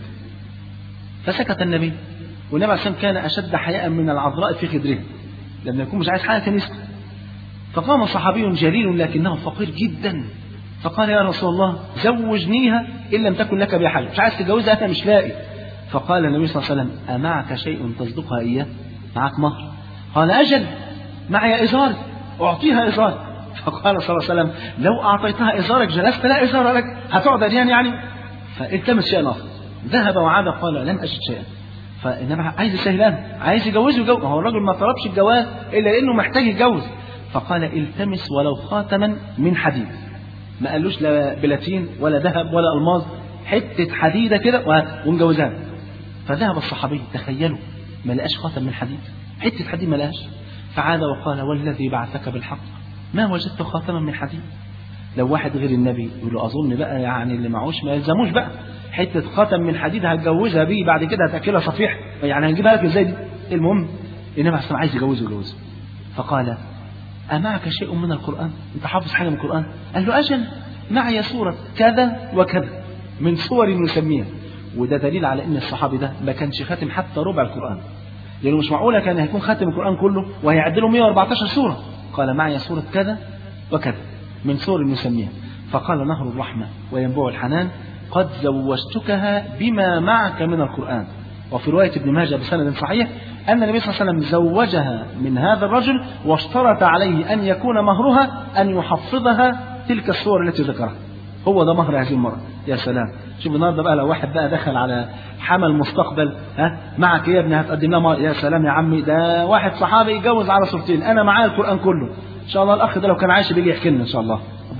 فسكت النبي، والنبي عليه الصلاة والسلام كان أشد حياء من العذراء في خدره، لما يكون مش عايز حاجة كان يسكت. فقام صحابي جليل لكنه فقير جدا فقال يا رسول الله زوجنيها إن لم تكن لك بها حاجة، مش عايز تجوزها أنا مش لاقي. فقال النبي صلى الله عليه وسلم أمعك شيء تصدقها إياه؟ معك مهر؟ قال أجل معي إزار أعطيها إزار. فقال صلى الله عليه وسلم لو أعطيتها إزارك جلست لا إزار لك، هتقعد أديان يعني؟ فالتمس شيئا آخر. ذهب وعاد قال لم أجد شيئا. فإنما عايز يسهلان، عايز يجوزه يجوز. هو الرجل ما طلبش الجواز إلا لأنه محتاج يتجوز. فقال التمس ولو خاتما من حديد، ما قالوش لا بلاتين ولا ذهب ولا ألماظ، حتة حديدة كده ونجوزها. فذهب الصحابي، تخيلوا، ما لقاش خاتم من حديد، حتة حديد ما لقاش. فعاد وقال والذي بعثك بالحق ما وجدت خاتما من حديد. لو واحد غير النبي يقول له أظن بقى يعني اللي معوش ما يلزموش بقى، حتة خاتم من حديد هتجوزها بيه بعد كده هتأكلها صفيح، يعني هنجيبها لك ازاي دي؟ المهم النبي عليه الصلاة والسلام عايز يجوزه يجوزه. فقال أمعك شيء من القرآن؟ أنت حافظ حاجة من القرآن؟ قال له أجل معي سورة كذا وكذا من صور نسميها. وده دليل على أن الصحابي ده ما كانش خاتم حتى ربع القرآن، لأنه مش معقولة كان هيكون خاتم القرآن كله وهيعدله مئة وأربعتاشر سورة. قال معي سورة كذا وكذا من صور نسميها. فقال نهر الرحمة وينبوع الحنان قد زوجتكها بما معك من القرآن. وفي رواية ابن ماجه بسند صحيح أن النبي صلى الله عليه وسلم زوجها من هذا الرجل واشترط عليه أن يكون مهرها أن يحفظها تلك الصور التي ذكرها. هو ده مهر هذه المرة. يا سلام، شوف النهارده بقى لو واحد بقى دخل على حمل مستقبل، ها معك يا ابني هتقدم لها مهر. يا سلام يا عمي، ده واحد صحابي يتجوز على صورتين، أنا معايا القرآن كله. إن شاء الله الأخ ده لو كان عايش بيجي يحكي لنا إن شاء الله.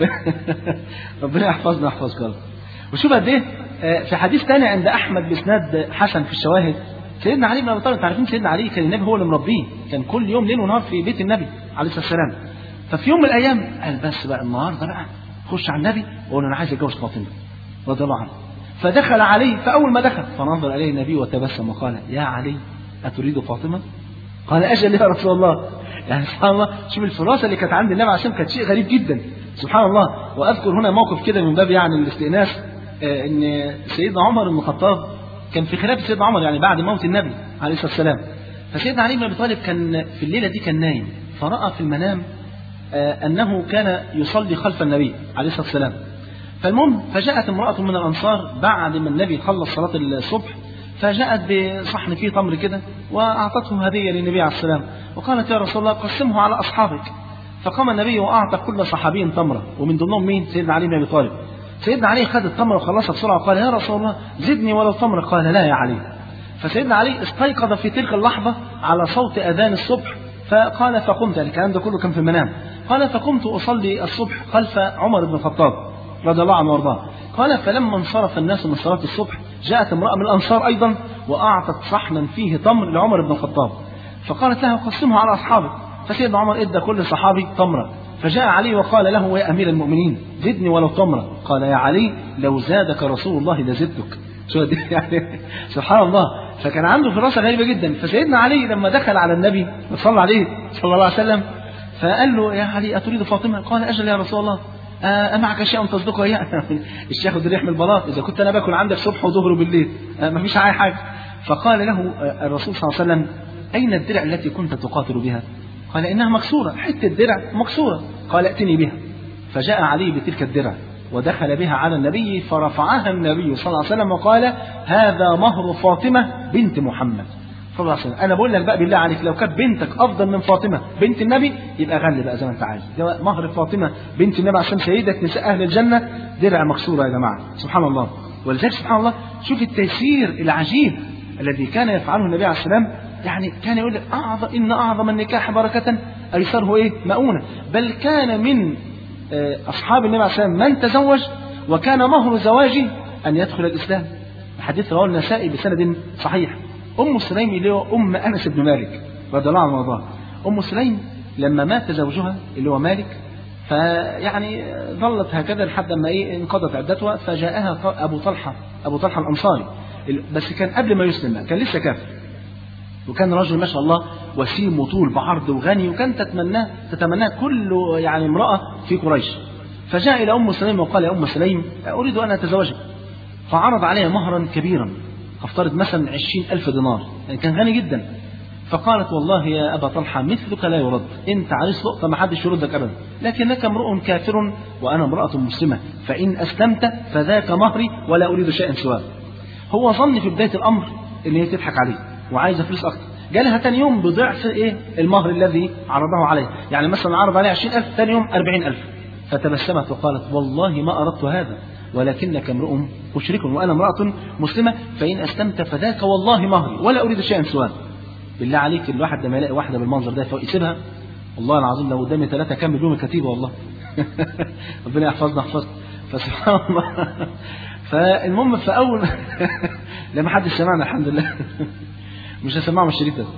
ربنا يحفظنا ويحفظك يا رب. وشوف قد إيه في حديث ثاني عند أحمد بإسناد حسن في الشواهد، سيدنا علي بن أبي طالب، عارفين سيدنا علي كان النبي هو اللي مربيه، كان كل يوم ليل ونهار في بيت النبي عليه الصلاة والسلام. ففي يوم من الأيام قال بس بقى النهارده بقى خش على النبي وقول له أنا عايز أتجوز فاطمة رضي الله عنها. فدخل عليه، فأول ما دخل فنظر إليه النبي وتبسم وقال يا علي أتريد فاطمة؟ قال أجل يا رسول الله. يعني سبحان الله، شوف الفراسة اللي كانت عند النبي عشان كانت شيء غريب جدا سبحان الله. وأذكر هنا موقف كده من باب يعني الاستئناس، إن سيدنا عمر بن الخطاب كان في خلافة سيدنا عمر يعني بعد موت النبي عليه الصلاة والسلام. فسيدنا علي بن أبي طالب كان في الليلة دي كان نايم، فرأى في المنام أنه كان يصلي خلف النبي عليه الصلاة والسلام. فالمهم فجاءت امرأة من الأنصار بعد ما النبي خلص صلاة الصبح، فجاءت بصحن فيه تمر كده وأعطته هدية للنبي عليه السلام، وقالت يا رسول الله قسمه على أصحابك. فقام النبي وأعطى كل صحابي تمرة، ومن ضمنهم مين؟ سيدنا علي بن أبي طالب. سيدنا علي خد التمرة وخلصها بسرعة وقال يا رسول الله زدني ولو تمرة. قال لا يا علي. فسيدنا علي استيقظ في تلك اللحظة على صوت أذان الصبح، فقال فقمت، الكلام ده كله كان في المنام، قال فقمت أصلي الصبح خلف عمر بن الخطاب رضي الله عنه وارضاه. قال فلما انصرف الناس من صلاة الصبح جاءت امرأة من الأنصار أيضا وأعطت صحنا فيه تمر لعمر بن الخطاب، فقالت لها قسمه على أصحابك. فسيدنا عمر ادى كل صحابي تمرة. فجاء علي وقال له يا أمير المؤمنين زدني ولو تمرة. قال يا علي لو زادك رسول الله لزدتك. شو يعني سبحان الله. فكان عنده فراسة غريبة جدا. فسيدنا علي لما دخل على النبي صلى عليه صلى الله عليه وسلم فقال له يا علي أتريد فاطمة؟ قال أجل يا رسول الله. أمعك شيء تصدقه؟ يعني الشيخ ده يحمل بلاط، إذا كنت أنا باكل عندك صبح وظهر وبالليل ما فيش أي حاجة. فقال له الرسول صلى الله عليه وسلم أين الدرع التي كنت تقاتل بها؟ قال إنها مكسورة، حتة درع مكسورة. قال ائتني بها. فجاء علي بتلك الدرع ودخل بها على النبي فرفعها النبي صلى الله عليه وسلم وقال هذا مهر فاطمة بنت محمد صلى الله عليه وسلم. أنا بقول لك بقى بالله عليك لو كانت بنتك أفضل من فاطمة بنت النبي يبقى غلي بقى زي ما أنت عايز. ده مهر فاطمة بنت النبي عشان سيدة نساء أهل الجنة، درع مكسورة يا جماعة سبحان الله. ولذلك سبحان الله شوف التيسير العجيب الذي كان يفعله النبي عليه السلام. يعني كان يقول لك أعظم إن أعظم النكاح بركة أيسره إيه مؤونة. بل كان من أصحاب النبي عليه السلام من تزوج وكان مهر زواجه أن يدخل الإسلام. الحديث رواه النسائي بسند صحيح. أم سليم اللي هو أم أنس بن مالك رضي الله عنه وارضاه. أم سليم لما مات زوجها اللي هو مالك فيعني ظلت هكذا لحد ما إيه انقضت عدتها، فجاءها أبو طلحة أبو طلحة الأنصاري، بس كان قبل ما يسلم كان لسه كافر، وكان رجل ما شاء الله وسيم وطول بعرض وغني، وكان تتمناه تتمناه كل يعني امرأة في قريش. فجاء إلى أم سليم وقال يا أم سليم أريد أن أتزوجك. فعرض عليها مهرا كبيرا، افترض مثلا عشرين ألف دينار، يعني كان غني جدا. فقالت والله يا أبا طلحة مثلك لا يرد، أنت عريس لقطة ما حدش يردك أبدا، لكنك امرؤ كافر وأنا امرأة مسلمة، فإن أسلمت فذاك مهري ولا أريد شيئا سواه. هو ظن في بداية الأمر إن هي تضحك عليه وعايزة فلوس أكتر. جالها ثاني يوم بضعف إيه المهر الذي عرضه عليه، يعني مثلا عرض عليه عشرين ألف، ثاني يوم أربعين ألف. فتبسمت وقالت والله ما أردت هذا ولكنك امرؤ مشرك وأنا امرأة مسلمة، فإن أسلمت فذاك والله مهري ولا أريد شيئا سواه. بالله عليك الواحد لما يلاقي واحدة بالمنظر ده يسيبها؟ والله العظيم لو قدامي ثلاثة كام مليون كتيبة والله. ربنا يحفظنا يحفظنا. فسبحان الله. فالمهم في أول لما حد سمعنا الحمد لله مش هسمعهم الشريط ده.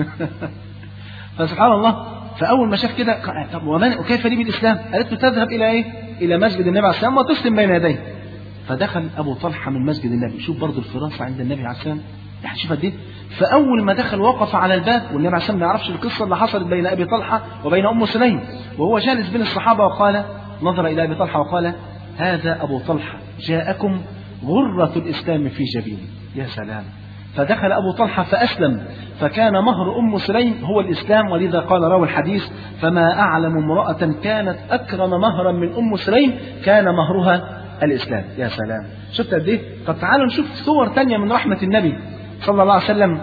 فسبحان الله فأول ما شاف كده طب وكيف لي بالإسلام؟ قالت له تذهب إلى إيه؟ إلى مسجد النبي عليه السلام وتسلم بين يديه. فدخل أبو طلحة من مسجد النبي. شوف برضو الفراسة عند النبي عليه السلام يعني شوف قد ايه. فاول ما دخل وقف على الباب، والنبي عليه الصلاه والسلام ما يعرفش القصه اللي حصلت بين ابي طلحه وبين ام سليم، وهو جالس بين الصحابه وقال، نظر الى ابي طلحه وقال: هذا ابو طلحه جاءكم غره الاسلام في جبينه. يا سلام. فدخل ابو طلحه فاسلم، فكان مهر ام سليم هو الاسلام، ولذا قال راوي الحديث: فما اعلم امراه كانت اكرم مهرا من ام سليم كان مهرها الاسلام. يا سلام. شفت قد ايه؟ طب تعالوا نشوف صور تانية من رحمه النبي صلى الله عليه وسلم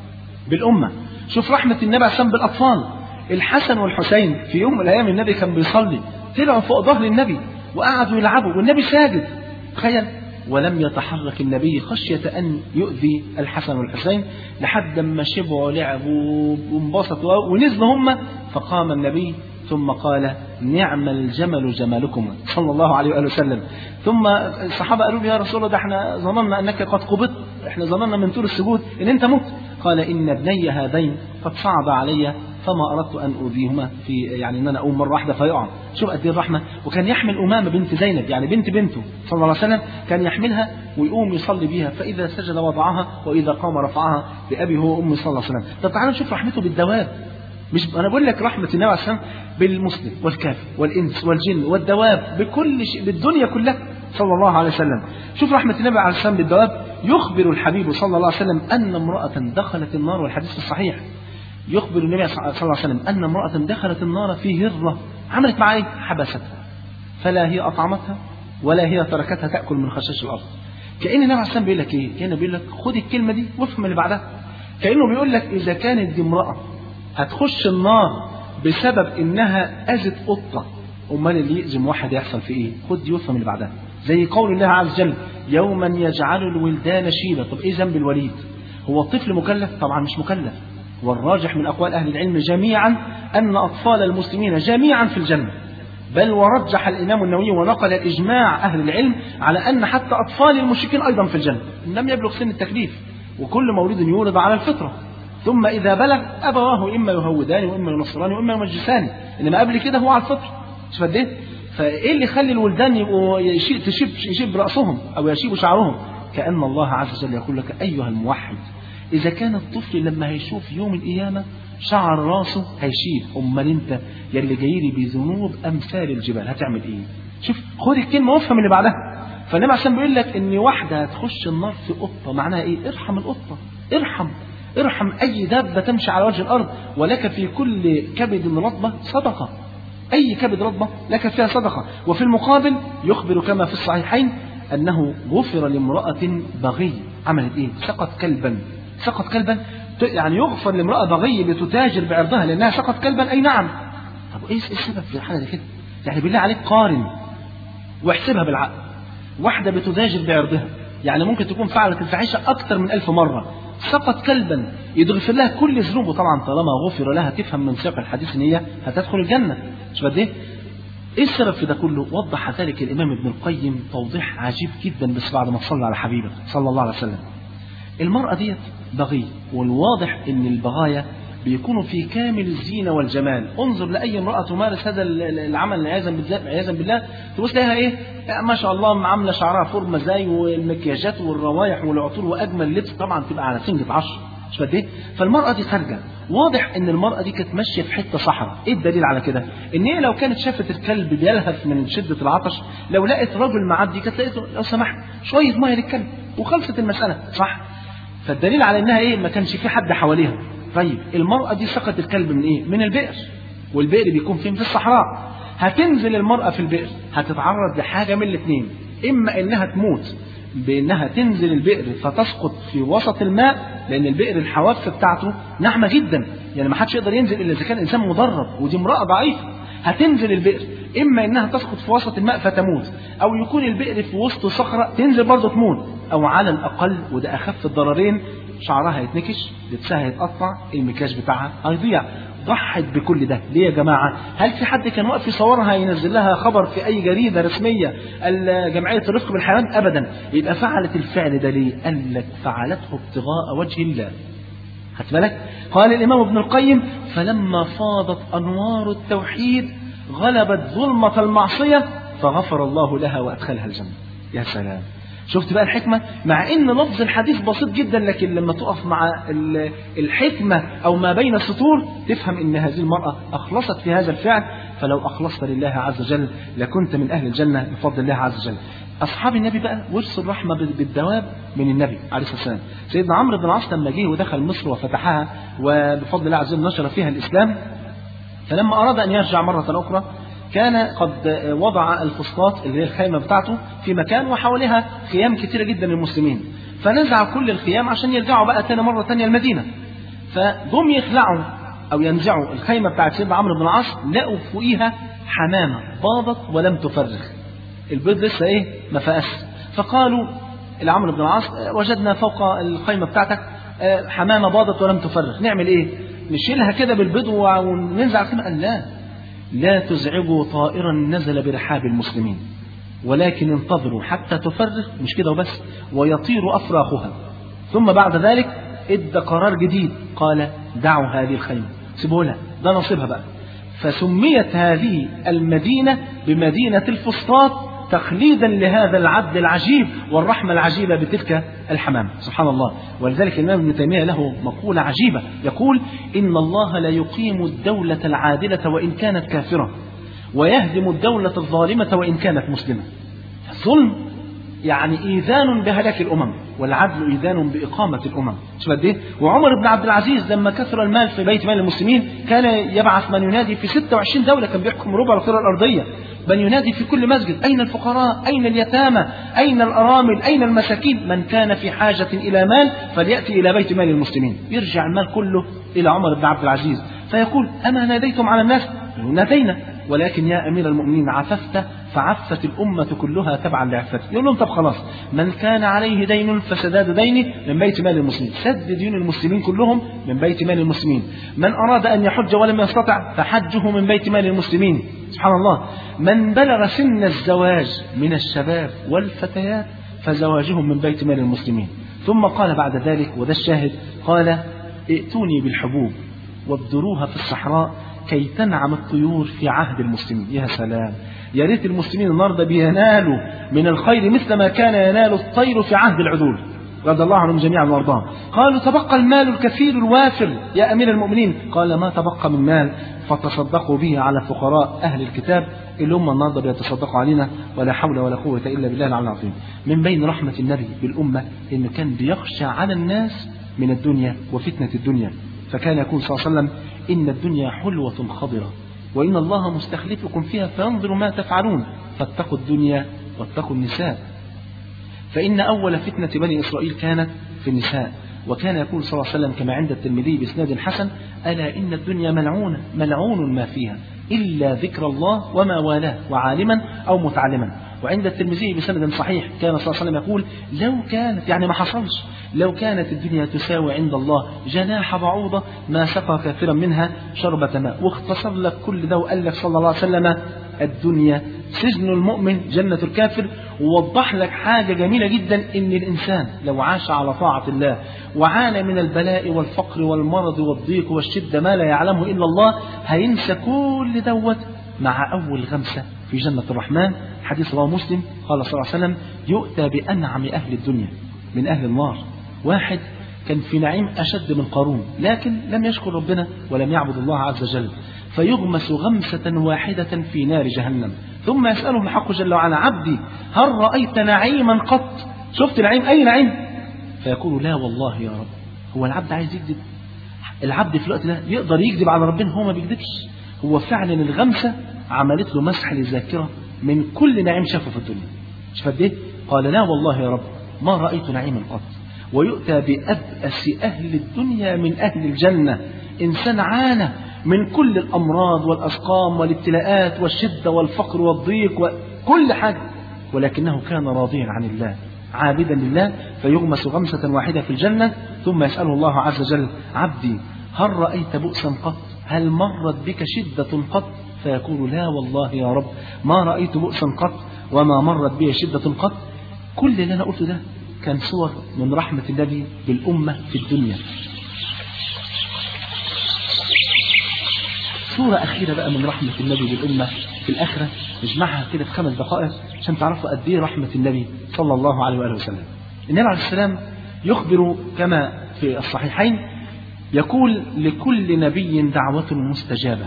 بالامه. شوف رحمه النبي عليه الصلاه والسلام بالاطفال. الحسن والحسين في يوم من الايام النبي كان بيصلي، طلعوا فوق ظهر النبي وقعدوا يلعبوا والنبي ساجد. تخيل. ولم يتحرك النبي خشية أن يؤذي الحسن والحسين، لحد ما شبعوا لعبوا وانبسطوا ونزلوا هم. فقام النبي ثم قال: نعم الجمل جمالكم، صلى الله عليه وآله وسلم. ثم الصحابة قالوا له: يا رسول الله، ده احنا ظننا أنك قد قبضت، احنا ظننا من طول السجود إن أنت مت. قال: إن ابني هذين قد صعب علي فما أردت أن أؤذيهما، في يعني أن أنا أقوم مرة واحدة فيقع. شوف قد ايه الرحمة. وكان يحمل أمامة بنت زينب، يعني بنت بنته صلى الله عليه وسلم، كان يحملها ويقوم يصلي بيها، فإذا سجد وضعها وإذا قام رفعها بأبي هو أمي صلى الله عليه وسلم. طب تعالوا نشوف رحمته بالدواب. مش أنا بقول لك رحمة النبي عليه الصلاة والسلام بالمسلم والكافر والإنس والجن والدواب، بكل شيء، بالدنيا كلها صلى الله عليه وسلم. شوف رحمة النبي عليه الصلاة والسلام بالدواب. يخبر الحبيب صلى الله عليه وسلم أن امرأة دخلت النار، والحديث الصحيح يخبر النبي صلى الله عليه وسلم أن امرأة دخلت النار في هرة، عملت معها ايه؟ حبستها، فلا هي أطعمتها ولا هي تركتها تأكل من خشاش الأرض. كأن النبي عليه السلام بيقول لك ايه؟ كأنه بيقول لك خد الكلمة دي وافهم اللي بعدها. كأنه بيقول لك إذا كانت دي امرأة هتخش النار بسبب إنها أذت قطة، أمال اللي يأذي واحد يحصل في إيه؟ خد دي وافهم اللي بعدها. زي قول الله عز وجل: يوما يجعل الولدان شيبا. طب إيه ذنب الوليد؟ هو الطفل مكلف؟ طبعا مش مكلف. والراجح من أقوال أهل العلم جميعا أن أطفال المسلمين جميعا في الجنة، بل ورجح الإمام النووي ونقل إجماع أهل العلم على أن حتى أطفال المشركين أيضا في الجنة لم يبلغ سن التكليف، وكل مولود يولد على الفطرة، ثم إذا بلغ أبواه إما يهودان وإما ينصران وإما يمجسان، إنما قبل كده هو على الفطرة. شوف قد إيه؟ فإيه اللي يخلي الولدان يبقوا يشيب يشيب رأسهم أو يشيبوا شعرهم؟ كأن الله عز وجل يقول لك أيها الموحد، إذا كان الطفل لما هيشوف يوم القيامة شعر راسه هيشيب، أمال أنت يلي جايلي بذنوب أمثال الجبال هتعمل إيه؟ شوف خد الكلمة وافهم اللي بعدها. فالنبي عشان بيقول لك إن واحدة هتخش النار في قطة، معناها إيه؟ ارحم القطة، ارحم ارحم أي دابة تمشي على وجه الأرض، ولك في كل كبد رطبة صدقة، أي كبد رطبة لك فيها صدقة. وفي المقابل يخبر كما في الصحيحين أنه غفر لامرأة بغي، عملت إيه؟ سقط كلبا، سقط كلبا، يعني يغفر لامرأة بغي بتتاجر بعرضها لأنها سقط كلبا. أي نعم. طب إيه السبب في الحالة دي كده؟ يعني بالله عليك قارن واحسبها بالعقل. واحدة بتتاجر بعرضها، يعني ممكن تكون فعلت الفاحشة أكثر من ألف مرة، سقط كلبا، يتغفر لها كل ذنوبه. طبعا طالما غفر لها تفهم من سياق الحديث ان هي هتدخل الجنة. مش بديه؟ ايه السبب في ده كله؟ وضح ذلك الامام ابن القيم توضيح عجيب جدا، بس بعد ما صلى على حبيبه صلى الله عليه وسلم. المرأة ديت بغي، والواضح ان البغايا بيكونوا في كامل الزينة والجمال. انظر لأي امرأة تمارس هذا العمل عياذا بالله، تبص لها ايه؟ ما شاء الله عاملة شعرها فورمة زي، والمكياجات والروايح والعطور واجمل لبس، طبعا تبقى على سنجة عشر. مش قد ايه؟ فالمرأة دي خارجة، واضح ان المرأة دي كانت ماشية في حتة صحراء. ايه الدليل على كده؟ ان هي لو كانت شافت الكلب بيلهث من شدة العطش، لو لقت رجل معدي كانت لقيته لو سمحت شوية مية للكلب وخلصت المسألة، صح؟ فالدليل على انها ايه؟ ما كانش في حد حواليها. طيب المرأة دي سقط الكلب من ايه؟ من البئر، والبئر بيكون فين؟ في الصحراء. هتنزل المرأة في البئر هتتعرض لحاجة من الاثنين، اما انها تموت بانها تنزل البئر فتسقط في وسط الماء، لان البئر الحواف بتاعته ناعمة جدا، يعني ما حدش يقدر ينزل الا اذا كان انسان مدرب، ودي امرأة ضعيفة هتنزل البئر، اما انها تسقط في وسط الماء فتموت، او يكون البئر في وسط صخرة تنزل برضه تموت، او على الاقل وده اخف الضررين شعرها هيتنكش، لبسها هيتقطع، المكياج بتاعها هيضيع. ضحت بكل ده ليه يا جماعة؟ هل في حد كان واقف يصورها ينزل لها خبر في أي جريدة رسمية جمعية الرفق بالحيوان؟ أبدا. يبقى فعلت الفعل ده ليه؟ قال لك فعلته ابتغاء وجه الله. خدت بالك؟ قال الإمام ابن القيم: فلما فاضت أنوار التوحيد غلبت ظلمة المعصية فغفر الله لها وأدخلها الجنة. يا سلام. شفت بقى الحكمة؟ مع ان لفظ الحديث بسيط جدا، لكن لما تقف مع الحكمة او ما بين السطور تفهم ان هذه المرأة اخلصت في هذا الفعل. فلو اخلصت لله عز وجل لكنت من اهل الجنة بفضل الله عز وجل. اصحاب النبي بقى ورثوا الرحمة بالدواب من النبي عليه الصلاة والسلام. سيدنا عمرو بن العاص لما جه ودخل مصر وفتحها وبفضل الله عز وجل نشر فيها الاسلام، فلما اراد ان يرجع مرة اخرى كان قد وضع الفسطاط اللي هي الخيمة بتاعته في مكان وحواليها خيام كثيرة جدا للمسلمين، فنزع كل الخيام عشان يرجعوا بقى تاني مرة تانية المدينة. فجم يخلعوا أو ينزعوا الخيمة بتاعت سيدنا عمرو بن العاص، لقوا فوقيها حمامة باضت ولم تفرخ، البيض لسه إيه ما فقس. فقالوا لعمرو بن العاص وجدنا فوق الخيمة بتاعتك حمامة باضت ولم تفرخ، نعمل إيه؟ نشيلها كده بالبيض وننزع الخيمة؟ قال لا، لا تزعجوا طائرا نزل برحاب المسلمين، ولكن انتظروا حتى تفرخ، مش كده وبس، ويطير أفراخها. ثم بعد ذلك ادى قرار جديد، قال دعوا هذه الخيمة، سيبوا لها، ده نصيبها بقى. فسميت هذه المدينة بمدينة الفسطاط تخليدا لهذا العدل العجيب والرحمة العجيبة بتلك الحمام. سبحان الله. ولذلك الإمام ابن تيمية له مقولة عجيبة، يقول إن الله لا يقيم الدولة العادلة وإن كانت كافرة، ويهدم الدولة الظالمة وإن كانت مسلمة. الظلم يعني إيذان بهلاك الأمم، والعدل إيذان بإقامة الأمم. شوف قد إيه؟ وعمر بن عبد العزيز لما كثر المال في بيت مال المسلمين كان يبعث من ينادي في ستة وعشرين دولة، كان بيحكم ربع الكرة الأرضية، من ينادي في كل مسجد أين الفقراء، أين اليتامى، أين الأرامل، أين المساكين، من كان في حاجة إلى مال فليأتي إلى بيت مال المسلمين. يرجع المال كله إلى عمر بن عبد العزيز فيقول أما ناديتم على الناس؟ نادينا، ولكن يا أمير المؤمنين عففت فعفت الأمة كلها تبعا لعفتك. يقول لهم طب خلاص، من كان عليه دين فسداد دينه من بيت مال المسلمين، سد ديون المسلمين كلهم من بيت مال المسلمين. من أراد أن يحج ولم يستطع فحجه من بيت مال المسلمين. سبحان الله. من بلغ سن الزواج من الشباب والفتيات فزواجهم من بيت مال المسلمين. ثم قال بعد ذلك، وده الشاهد، قال ائتوني بالحبوب وابدروها في الصحراء كي تنعم الطيور في عهد المسلمين. يا سلام، يا ريت المسلمين النهارده بينالوا من الخير مثل ما كان ينال الطير في عهد العدول رضي الله عنهم جميعا وارضاهم. قالوا تبقى المال الكثير الوافر يا أمير المؤمنين، قال ما تبقى من مال فتصدقوا به على فقراء أهل الكتاب اللي هم النهارده بيتصدقوا علينا، ولا حول ولا قوة إلا بالله العلي العظيم. من بين رحمة النبي بالأمة إنه كان بيخشى على الناس من الدنيا وفتنة الدنيا، فكان يقول صلى الله عليه وسلم إن الدنيا حلوة خضرة وإن الله مستخلفكم فيها فينظر ما تفعلون فاتقوا الدنيا واتقوا النساء، فإن أول فتنة بني إسرائيل كانت في النساء. وكان يقول صلى الله عليه وسلم كما عند الترمذي بإسناد حسن ألا إن الدنيا ملعونة ملعون ما فيها إلا ذكر الله وما والاه وعالما أو متعلما. وعند الترمذي بسند صحيح كان صلى الله عليه وسلم يقول لو كانت، يعني ما حصلش، لو كانت الدنيا تساوي عند الله جناح بعوضة ما سقى كافرا منها شربة ماء. واختصر لك كل ده وقال لك صلى الله عليه وسلم الدنيا سجن المؤمن جنة الكافر. ووضح لك حاجة جميلة جدا، إن الإنسان لو عاش على طاعة الله وعانى من البلاء والفقر والمرض والضيق والشدة ما لا يعلمه إلا الله هينسى كل دوت مع أول غمسة في جنة الرحمن. حديث رواه مسلم قال صلى الله عليه وسلم يؤتى بأنعم أهل الدنيا من أهل النار، واحد كان في نعيم أشد من قارون لكن لم يشكر ربنا ولم يعبد الله عز وجل، فيغمس غمسة واحدة في نار جهنم، ثم يسأله الحق جل وعلا عبدي هل رأيت نعيما قط؟ شفت نعيم؟ أي نعيم؟ فيقول لا والله يا رب. هو العبد عايز يكذب؟ العبد في الوقت ده يقدر يكذب على ربنا؟ هو ما بيكذبش، هو فعلا الغمسة عملت له مسح للذاكرة من كل نعيم شافه في الدنيا. شوف قد ايه؟ قال لا والله يا رب ما رأيت نعيما قط. ويؤتى بأبأس أهل الدنيا من أهل الجنة، إنسان عانى من كل الأمراض والأسقام والابتلاءات والشدة والفقر والضيق وكل حاجة، ولكنه كان راضيا عن الله عابدا لله، فيغمس غمسة واحدة في الجنة، ثم يسأله الله عز وجل عبدي هل رأيت بؤسا قط؟ هل مرت بك شدة قط؟ فيقول لا والله يا رب ما رأيت بؤسا قط وما مرت بي شدة قط. كل اللي أنا قلته ده كان صور من رحمة النبي بالأمة في الدنيا. صورة أخيرة بقى من رحمة النبي بالأمة في الآخرة نجمعها كده في خمس دقائق عشان تعرفوا قد إيه رحمة النبي صلى الله عليه وآله وسلم. النبي عليه السلام يخبر كما في الصحيحين يقول لكل نبي دعوة مستجابة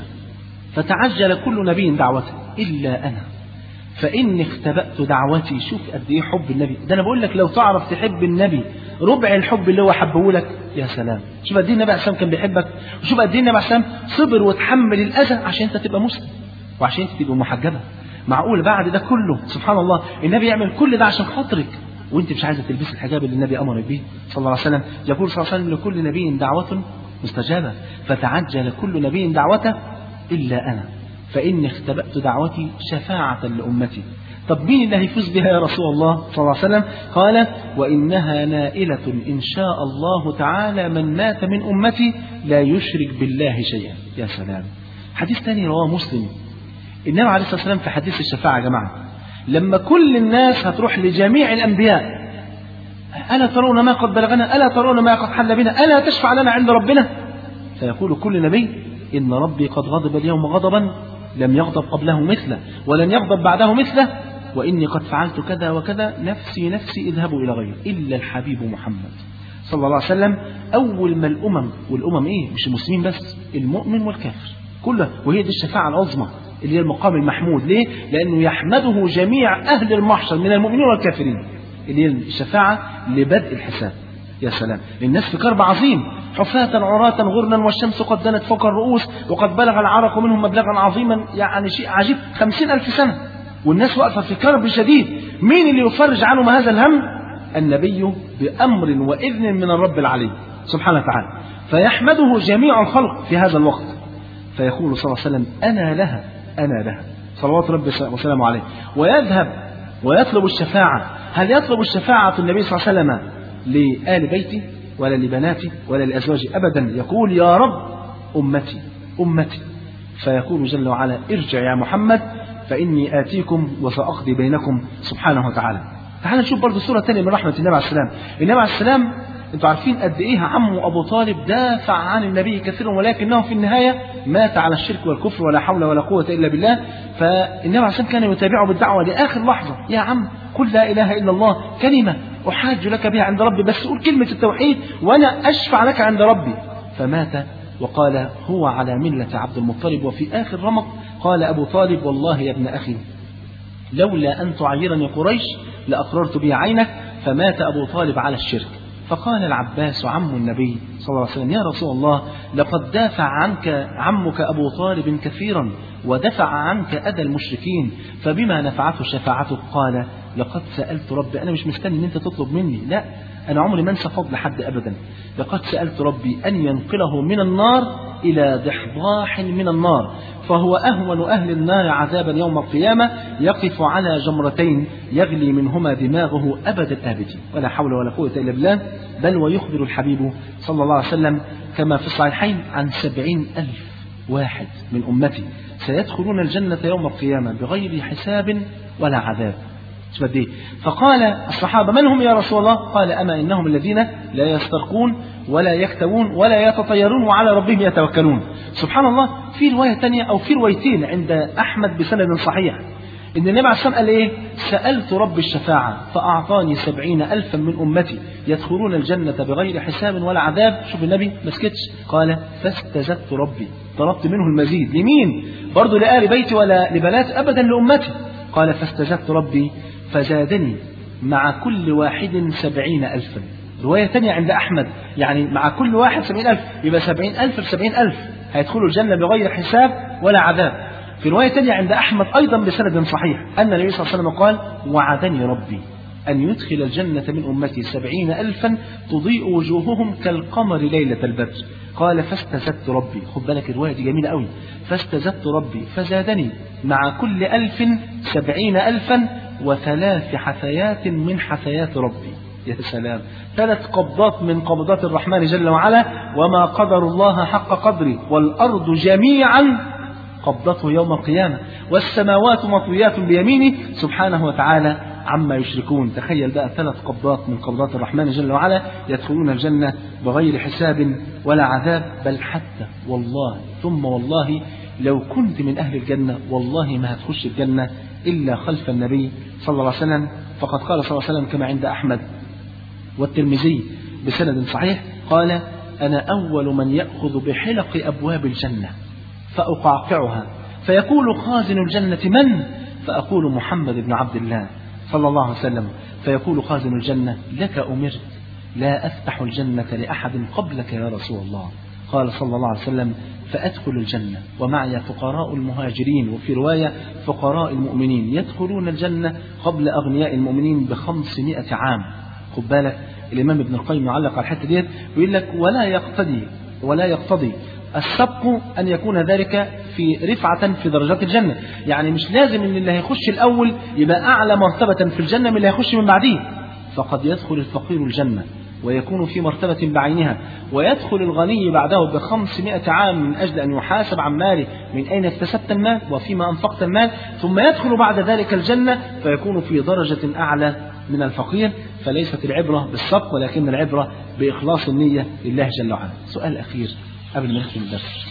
فتعجل كل نبي دعوته إلا أنا فإني اختبأت دعوتي. شوف قد إيه حب النبي ده. أنا بقول لك لو تعرف تحب النبي ربع الحب اللي هو حبه لك يا سلام. شوف قد إيه النبي عليه السلام كان بيحبك، وشوف قد إيه النبي عليه السلام صبر وتحمل الأذى عشان أنت تبقى مسلم وعشان أنت تبقى محجبة. معقول بعد ده كله سبحان الله النبي يعمل كل ده عشان خاطرك وانت مش عايزه تلبس الحجاب اللي النبي امرك به صلى الله عليه وسلم؟ يقول صلى الله عليه وسلم لكل نبي دعوة مستجابة فتعجل كل نبي دعوته إلا أنا فإني اختبأت دعوتي شفاعة لأمتي. طب مين اللي هيفوز بها يا رسول الله صلى الله عليه وسلم؟ قال وإنها نائلة إن شاء الله تعالى من مات من أمتي لا يشرك بالله شيئا. يا سلام. حديث ثاني رواه مسلم. النبي عليه الصلاة والسلام في حديث الشفاعة يا جماعة لما كل الناس هتروح لجميع الأنبياء ألا ترون ما قد بلغنا ألا ترون ما قد حل بنا ألا تشفع لنا عند ربنا؟ فيقول كل نبي إن ربي قد غضب اليوم غضبا لم يغضب قبله مثله ولن يغضب بعده مثله وإني قد فعلت كذا وكذا نفسي نفسي اذهبوا إلى غيري إلا الحبيب محمد صلى الله عليه وسلم. أول ما الأمم والأمم إيه مش المسلمين بس المؤمن والكافر كله، وهي دي الشفاعة العظمى اللي هي المقام المحمود. ليه؟ لأنه يحمده جميع أهل المحشر من المؤمنين والكافرين اللي هي الشفاعة لبدء الحساب. يا سلام. الناس في كرب عظيم حفاة عراة غرلا والشمس قد دنت فوق الرؤوس وقد بلغ العرق منهم مبلغا عظيما يعني شيء عجيب خمسين ألف سنة والناس واقفة في كرب شديد. مين اللي يفرج عنهم هذا الهم؟ النبي بأمر وإذن من الرب العلي سبحانه وتعالى. فيحمده جميع الخلق في هذا الوقت فيقول صلى الله عليه وسلم أنا لها أنا لها صلوات ربي وسلامه عليه ويذهب ويطلب الشفاعة. هل يطلب الشفاعة النبي صلى الله عليه وسلم لآل بيتي ولا لبناتي ولا لأزواجي؟ أبدا. يقول يا رب أمتي أمتي فيقول جل وعلا ارجع يا محمد فإني آتيكم وسأقضي بينكم سبحانه وتعالى. تعالى نشوف برضه صورة ثانية من رحمة النبي عليه السلام. النبي عليه السلام انتوا عارفين قد ايه عمه ابو طالب دافع عن النبي كثيرا ولكنه في النهايه مات على الشرك والكفر ولا حول ولا قوه الا بالله. فالنبي عليه السلام كان يتابعه بالدعوه لاخر لحظه. يا عم قل لا اله الا الله كلمه احاج لك بها عند ربي بس قول كلمه التوحيد وانا اشفع لك عند ربي. فمات وقال هو على مله عبد المطلب. وفي اخر رمق قال ابو طالب والله يا ابن اخي لولا ان تعيرني قريش لاقررت بي عينك. فمات ابو طالب على الشرك. فقال العباس عم النبي صلى الله عليه وسلم يا رسول الله لقد دافع عنك عمك أبو طالب كثيرا ودفع عنك أذى المشركين فبما نفعته شفاعتك؟ قال لقد سألت ربي. أنا مش مستني أن أنت تطلب مني، لا أنا عمري ما انسى فضل حد أبدا. لقد سألت ربي أن ينقله من النار إلى ضحضاح من النار فهو أهون أهل النار عذابا يوم القيامة يقف على جمرتين يغلي منهما دماغه أبد الآبدين ولا حول ولا قوة إلا بالله. بل ويخبر الحبيب صلى الله عليه وسلم كما في الصحيحين عن سبعين ألف واحد من أمتي سيدخلون الجنة يوم القيامة بغير حساب ولا عذاب. فقال الصحابة من هم يا رسول الله؟ قال أما إنهم الذين لا يسترقون ولا يكتوون ولا يتطيرون وعلى ربهم يتوكلون. سبحان الله. في رواية تانية أو في روايتين عند أحمد بسند صحيح إن النبي عليه الصلاة والسلام قال إيه؟ سألت رب الشفاعة فأعطاني سبعين ألفا من أمتي يدخلون الجنة بغير حساب ولا عذاب. شوف النبي ما سكتش قال فاستزدت ربي طلبت منه المزيد. لمين؟ برضو لآل بيتي ولا لبنات أبدا لأمتي. قال فاستزدت ربي فزادني مع كل واحد سبعين ألفا. رواية تانية عند أحمد يعني مع كل واحد سبعين ألف يبقى سبعين ألف بسبعين ألف هيدخلوا الجنة بغير حساب ولا عذاب. في رواية تانية عند أحمد أيضا بسند صحيح أن النبي صلى الله عليه وسلم قال وعدني ربي أن يدخل الجنة من أمتي سبعين ألفا تضيء وجوههم كالقمر ليلة البدر. قال فاستزدت ربي. خد بالك الرواية دي جميلة قوي. فاستزدت ربي فزادني مع كل ألف سبعين ألفا وثلاث حثيات من حثيات ربي. يا سلام. ثلاث قبضات من قبضات الرحمن جل وعلا. وما قدر الله حق قدره والأرض جميعا قبضته يوم القيامة والسماوات مطويات بيمينه سبحانه وتعالى عما يشركون. تخيل بقى ثلاث قبضات من قبضات الرحمن جل وعلا يدخلون الجنة بغير حساب ولا عذاب. بل حتى والله ثم والله لو كنت من أهل الجنة والله ما هتخش الجنة إلا خلف النبي صلى الله عليه وسلم. فقد قال صلى الله عليه وسلم كما عند أحمد والترمذي بسند صحيح قال أنا أول من يأخذ بحلق أبواب الجنة فأقعقعها فيقول خازن الجنة من؟ فأقول محمد بن عبد الله صلى الله عليه وسلم فيقول خازن الجنة لك أمرت لا أفتح الجنة لأحد قبلك يا رسول الله. قال صلى الله عليه وسلم فأدخل الجنة ومعي فقراء المهاجرين وفي رواية فقراء المؤمنين يدخلون الجنة قبل أغنياء المؤمنين بخمسمائة عام. خد بالك الإمام ابن القيم يعلق على الحتة ديت ويقول لك ولا يقتضي ولا يقتضي السبق أن يكون ذلك في رفعة في درجات الجنة. يعني مش لازم أن اللي هيخش الأول يبقى أعلى مرتبة في الجنة من اللي هيخش من بعديه. فقد يدخل الفقير الجنة ويكون في مرتبة بعينها ويدخل الغني بعده بخمسمائة عام من أجل أن يحاسب عن ماله من أين اكتسبت المال وفيما أنفقت المال ثم يدخل بعد ذلك الجنة فيكون في درجة أعلى من الفقير. فليست العبرة بالسبق ولكن العبرة بإخلاص النية لله جل وعلا. سؤال أخير قبل ما نختم الدرس،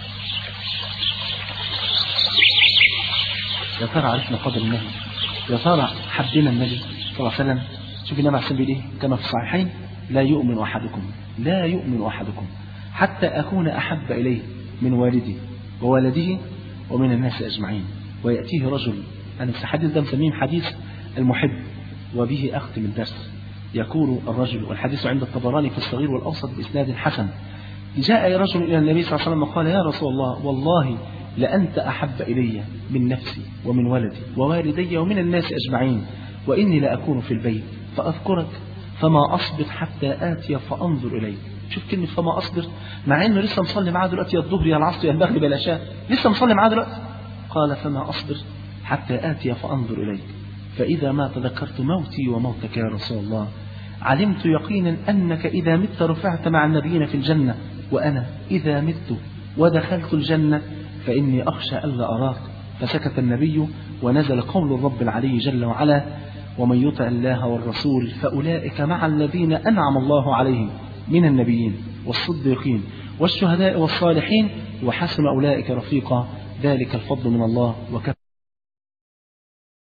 يا ترى عرفنا قدر النبي؟ يا ترى حبينا النبي صلى الله عليه وسلم؟ شوف النبي عليه الصلاة والسلام كما في الصحيحين لا يؤمن أحدكم لا يؤمن أحدكم حتى أكون أحب إليه من والدي وولده ومن الناس أجمعين. ويأتيه رجل، أنا الحديث ده مسميه حديث المحب وبه أختم الدرس. يقول الرجل والحديث عند الطبراني في الصغير والأوسط بإسناد حسن جاء رجل إلى النبي صلى الله عليه وسلم وقال يا رسول الله والله لأنت أحب إلي من نفسي ومن ولدي ووالدي ومن الناس أجمعين وإني لأكون في البيت فأذكرك فما أصبر حتى آتي فأنظر إليك. شوف كلمة فما أصبر مع إنه لسه مصلي معاه دلوقتي يا الظهر يا العصر يا المغرب يا العشاء لسه مصلي معاه دلوقتي. قال فما أصبر حتى آتي فأنظر إليك فإذا ما تذكرت موتي وموتك يا رسول الله علمت يقينا أنك إذا مت رفعت مع النبيين في الجنة وأنا إذا مت ودخلت الجنة فإني أخشى ألا أراك. فسكت النبي ونزل قول الرب العلي جل وعلا ومن يطع الله والرسول فأولئك مع الذين أنعم الله عليهم من النبيين والصديقين والشهداء والصالحين وحسن أولئك رفيقا ذلك الفضل من الله وكفى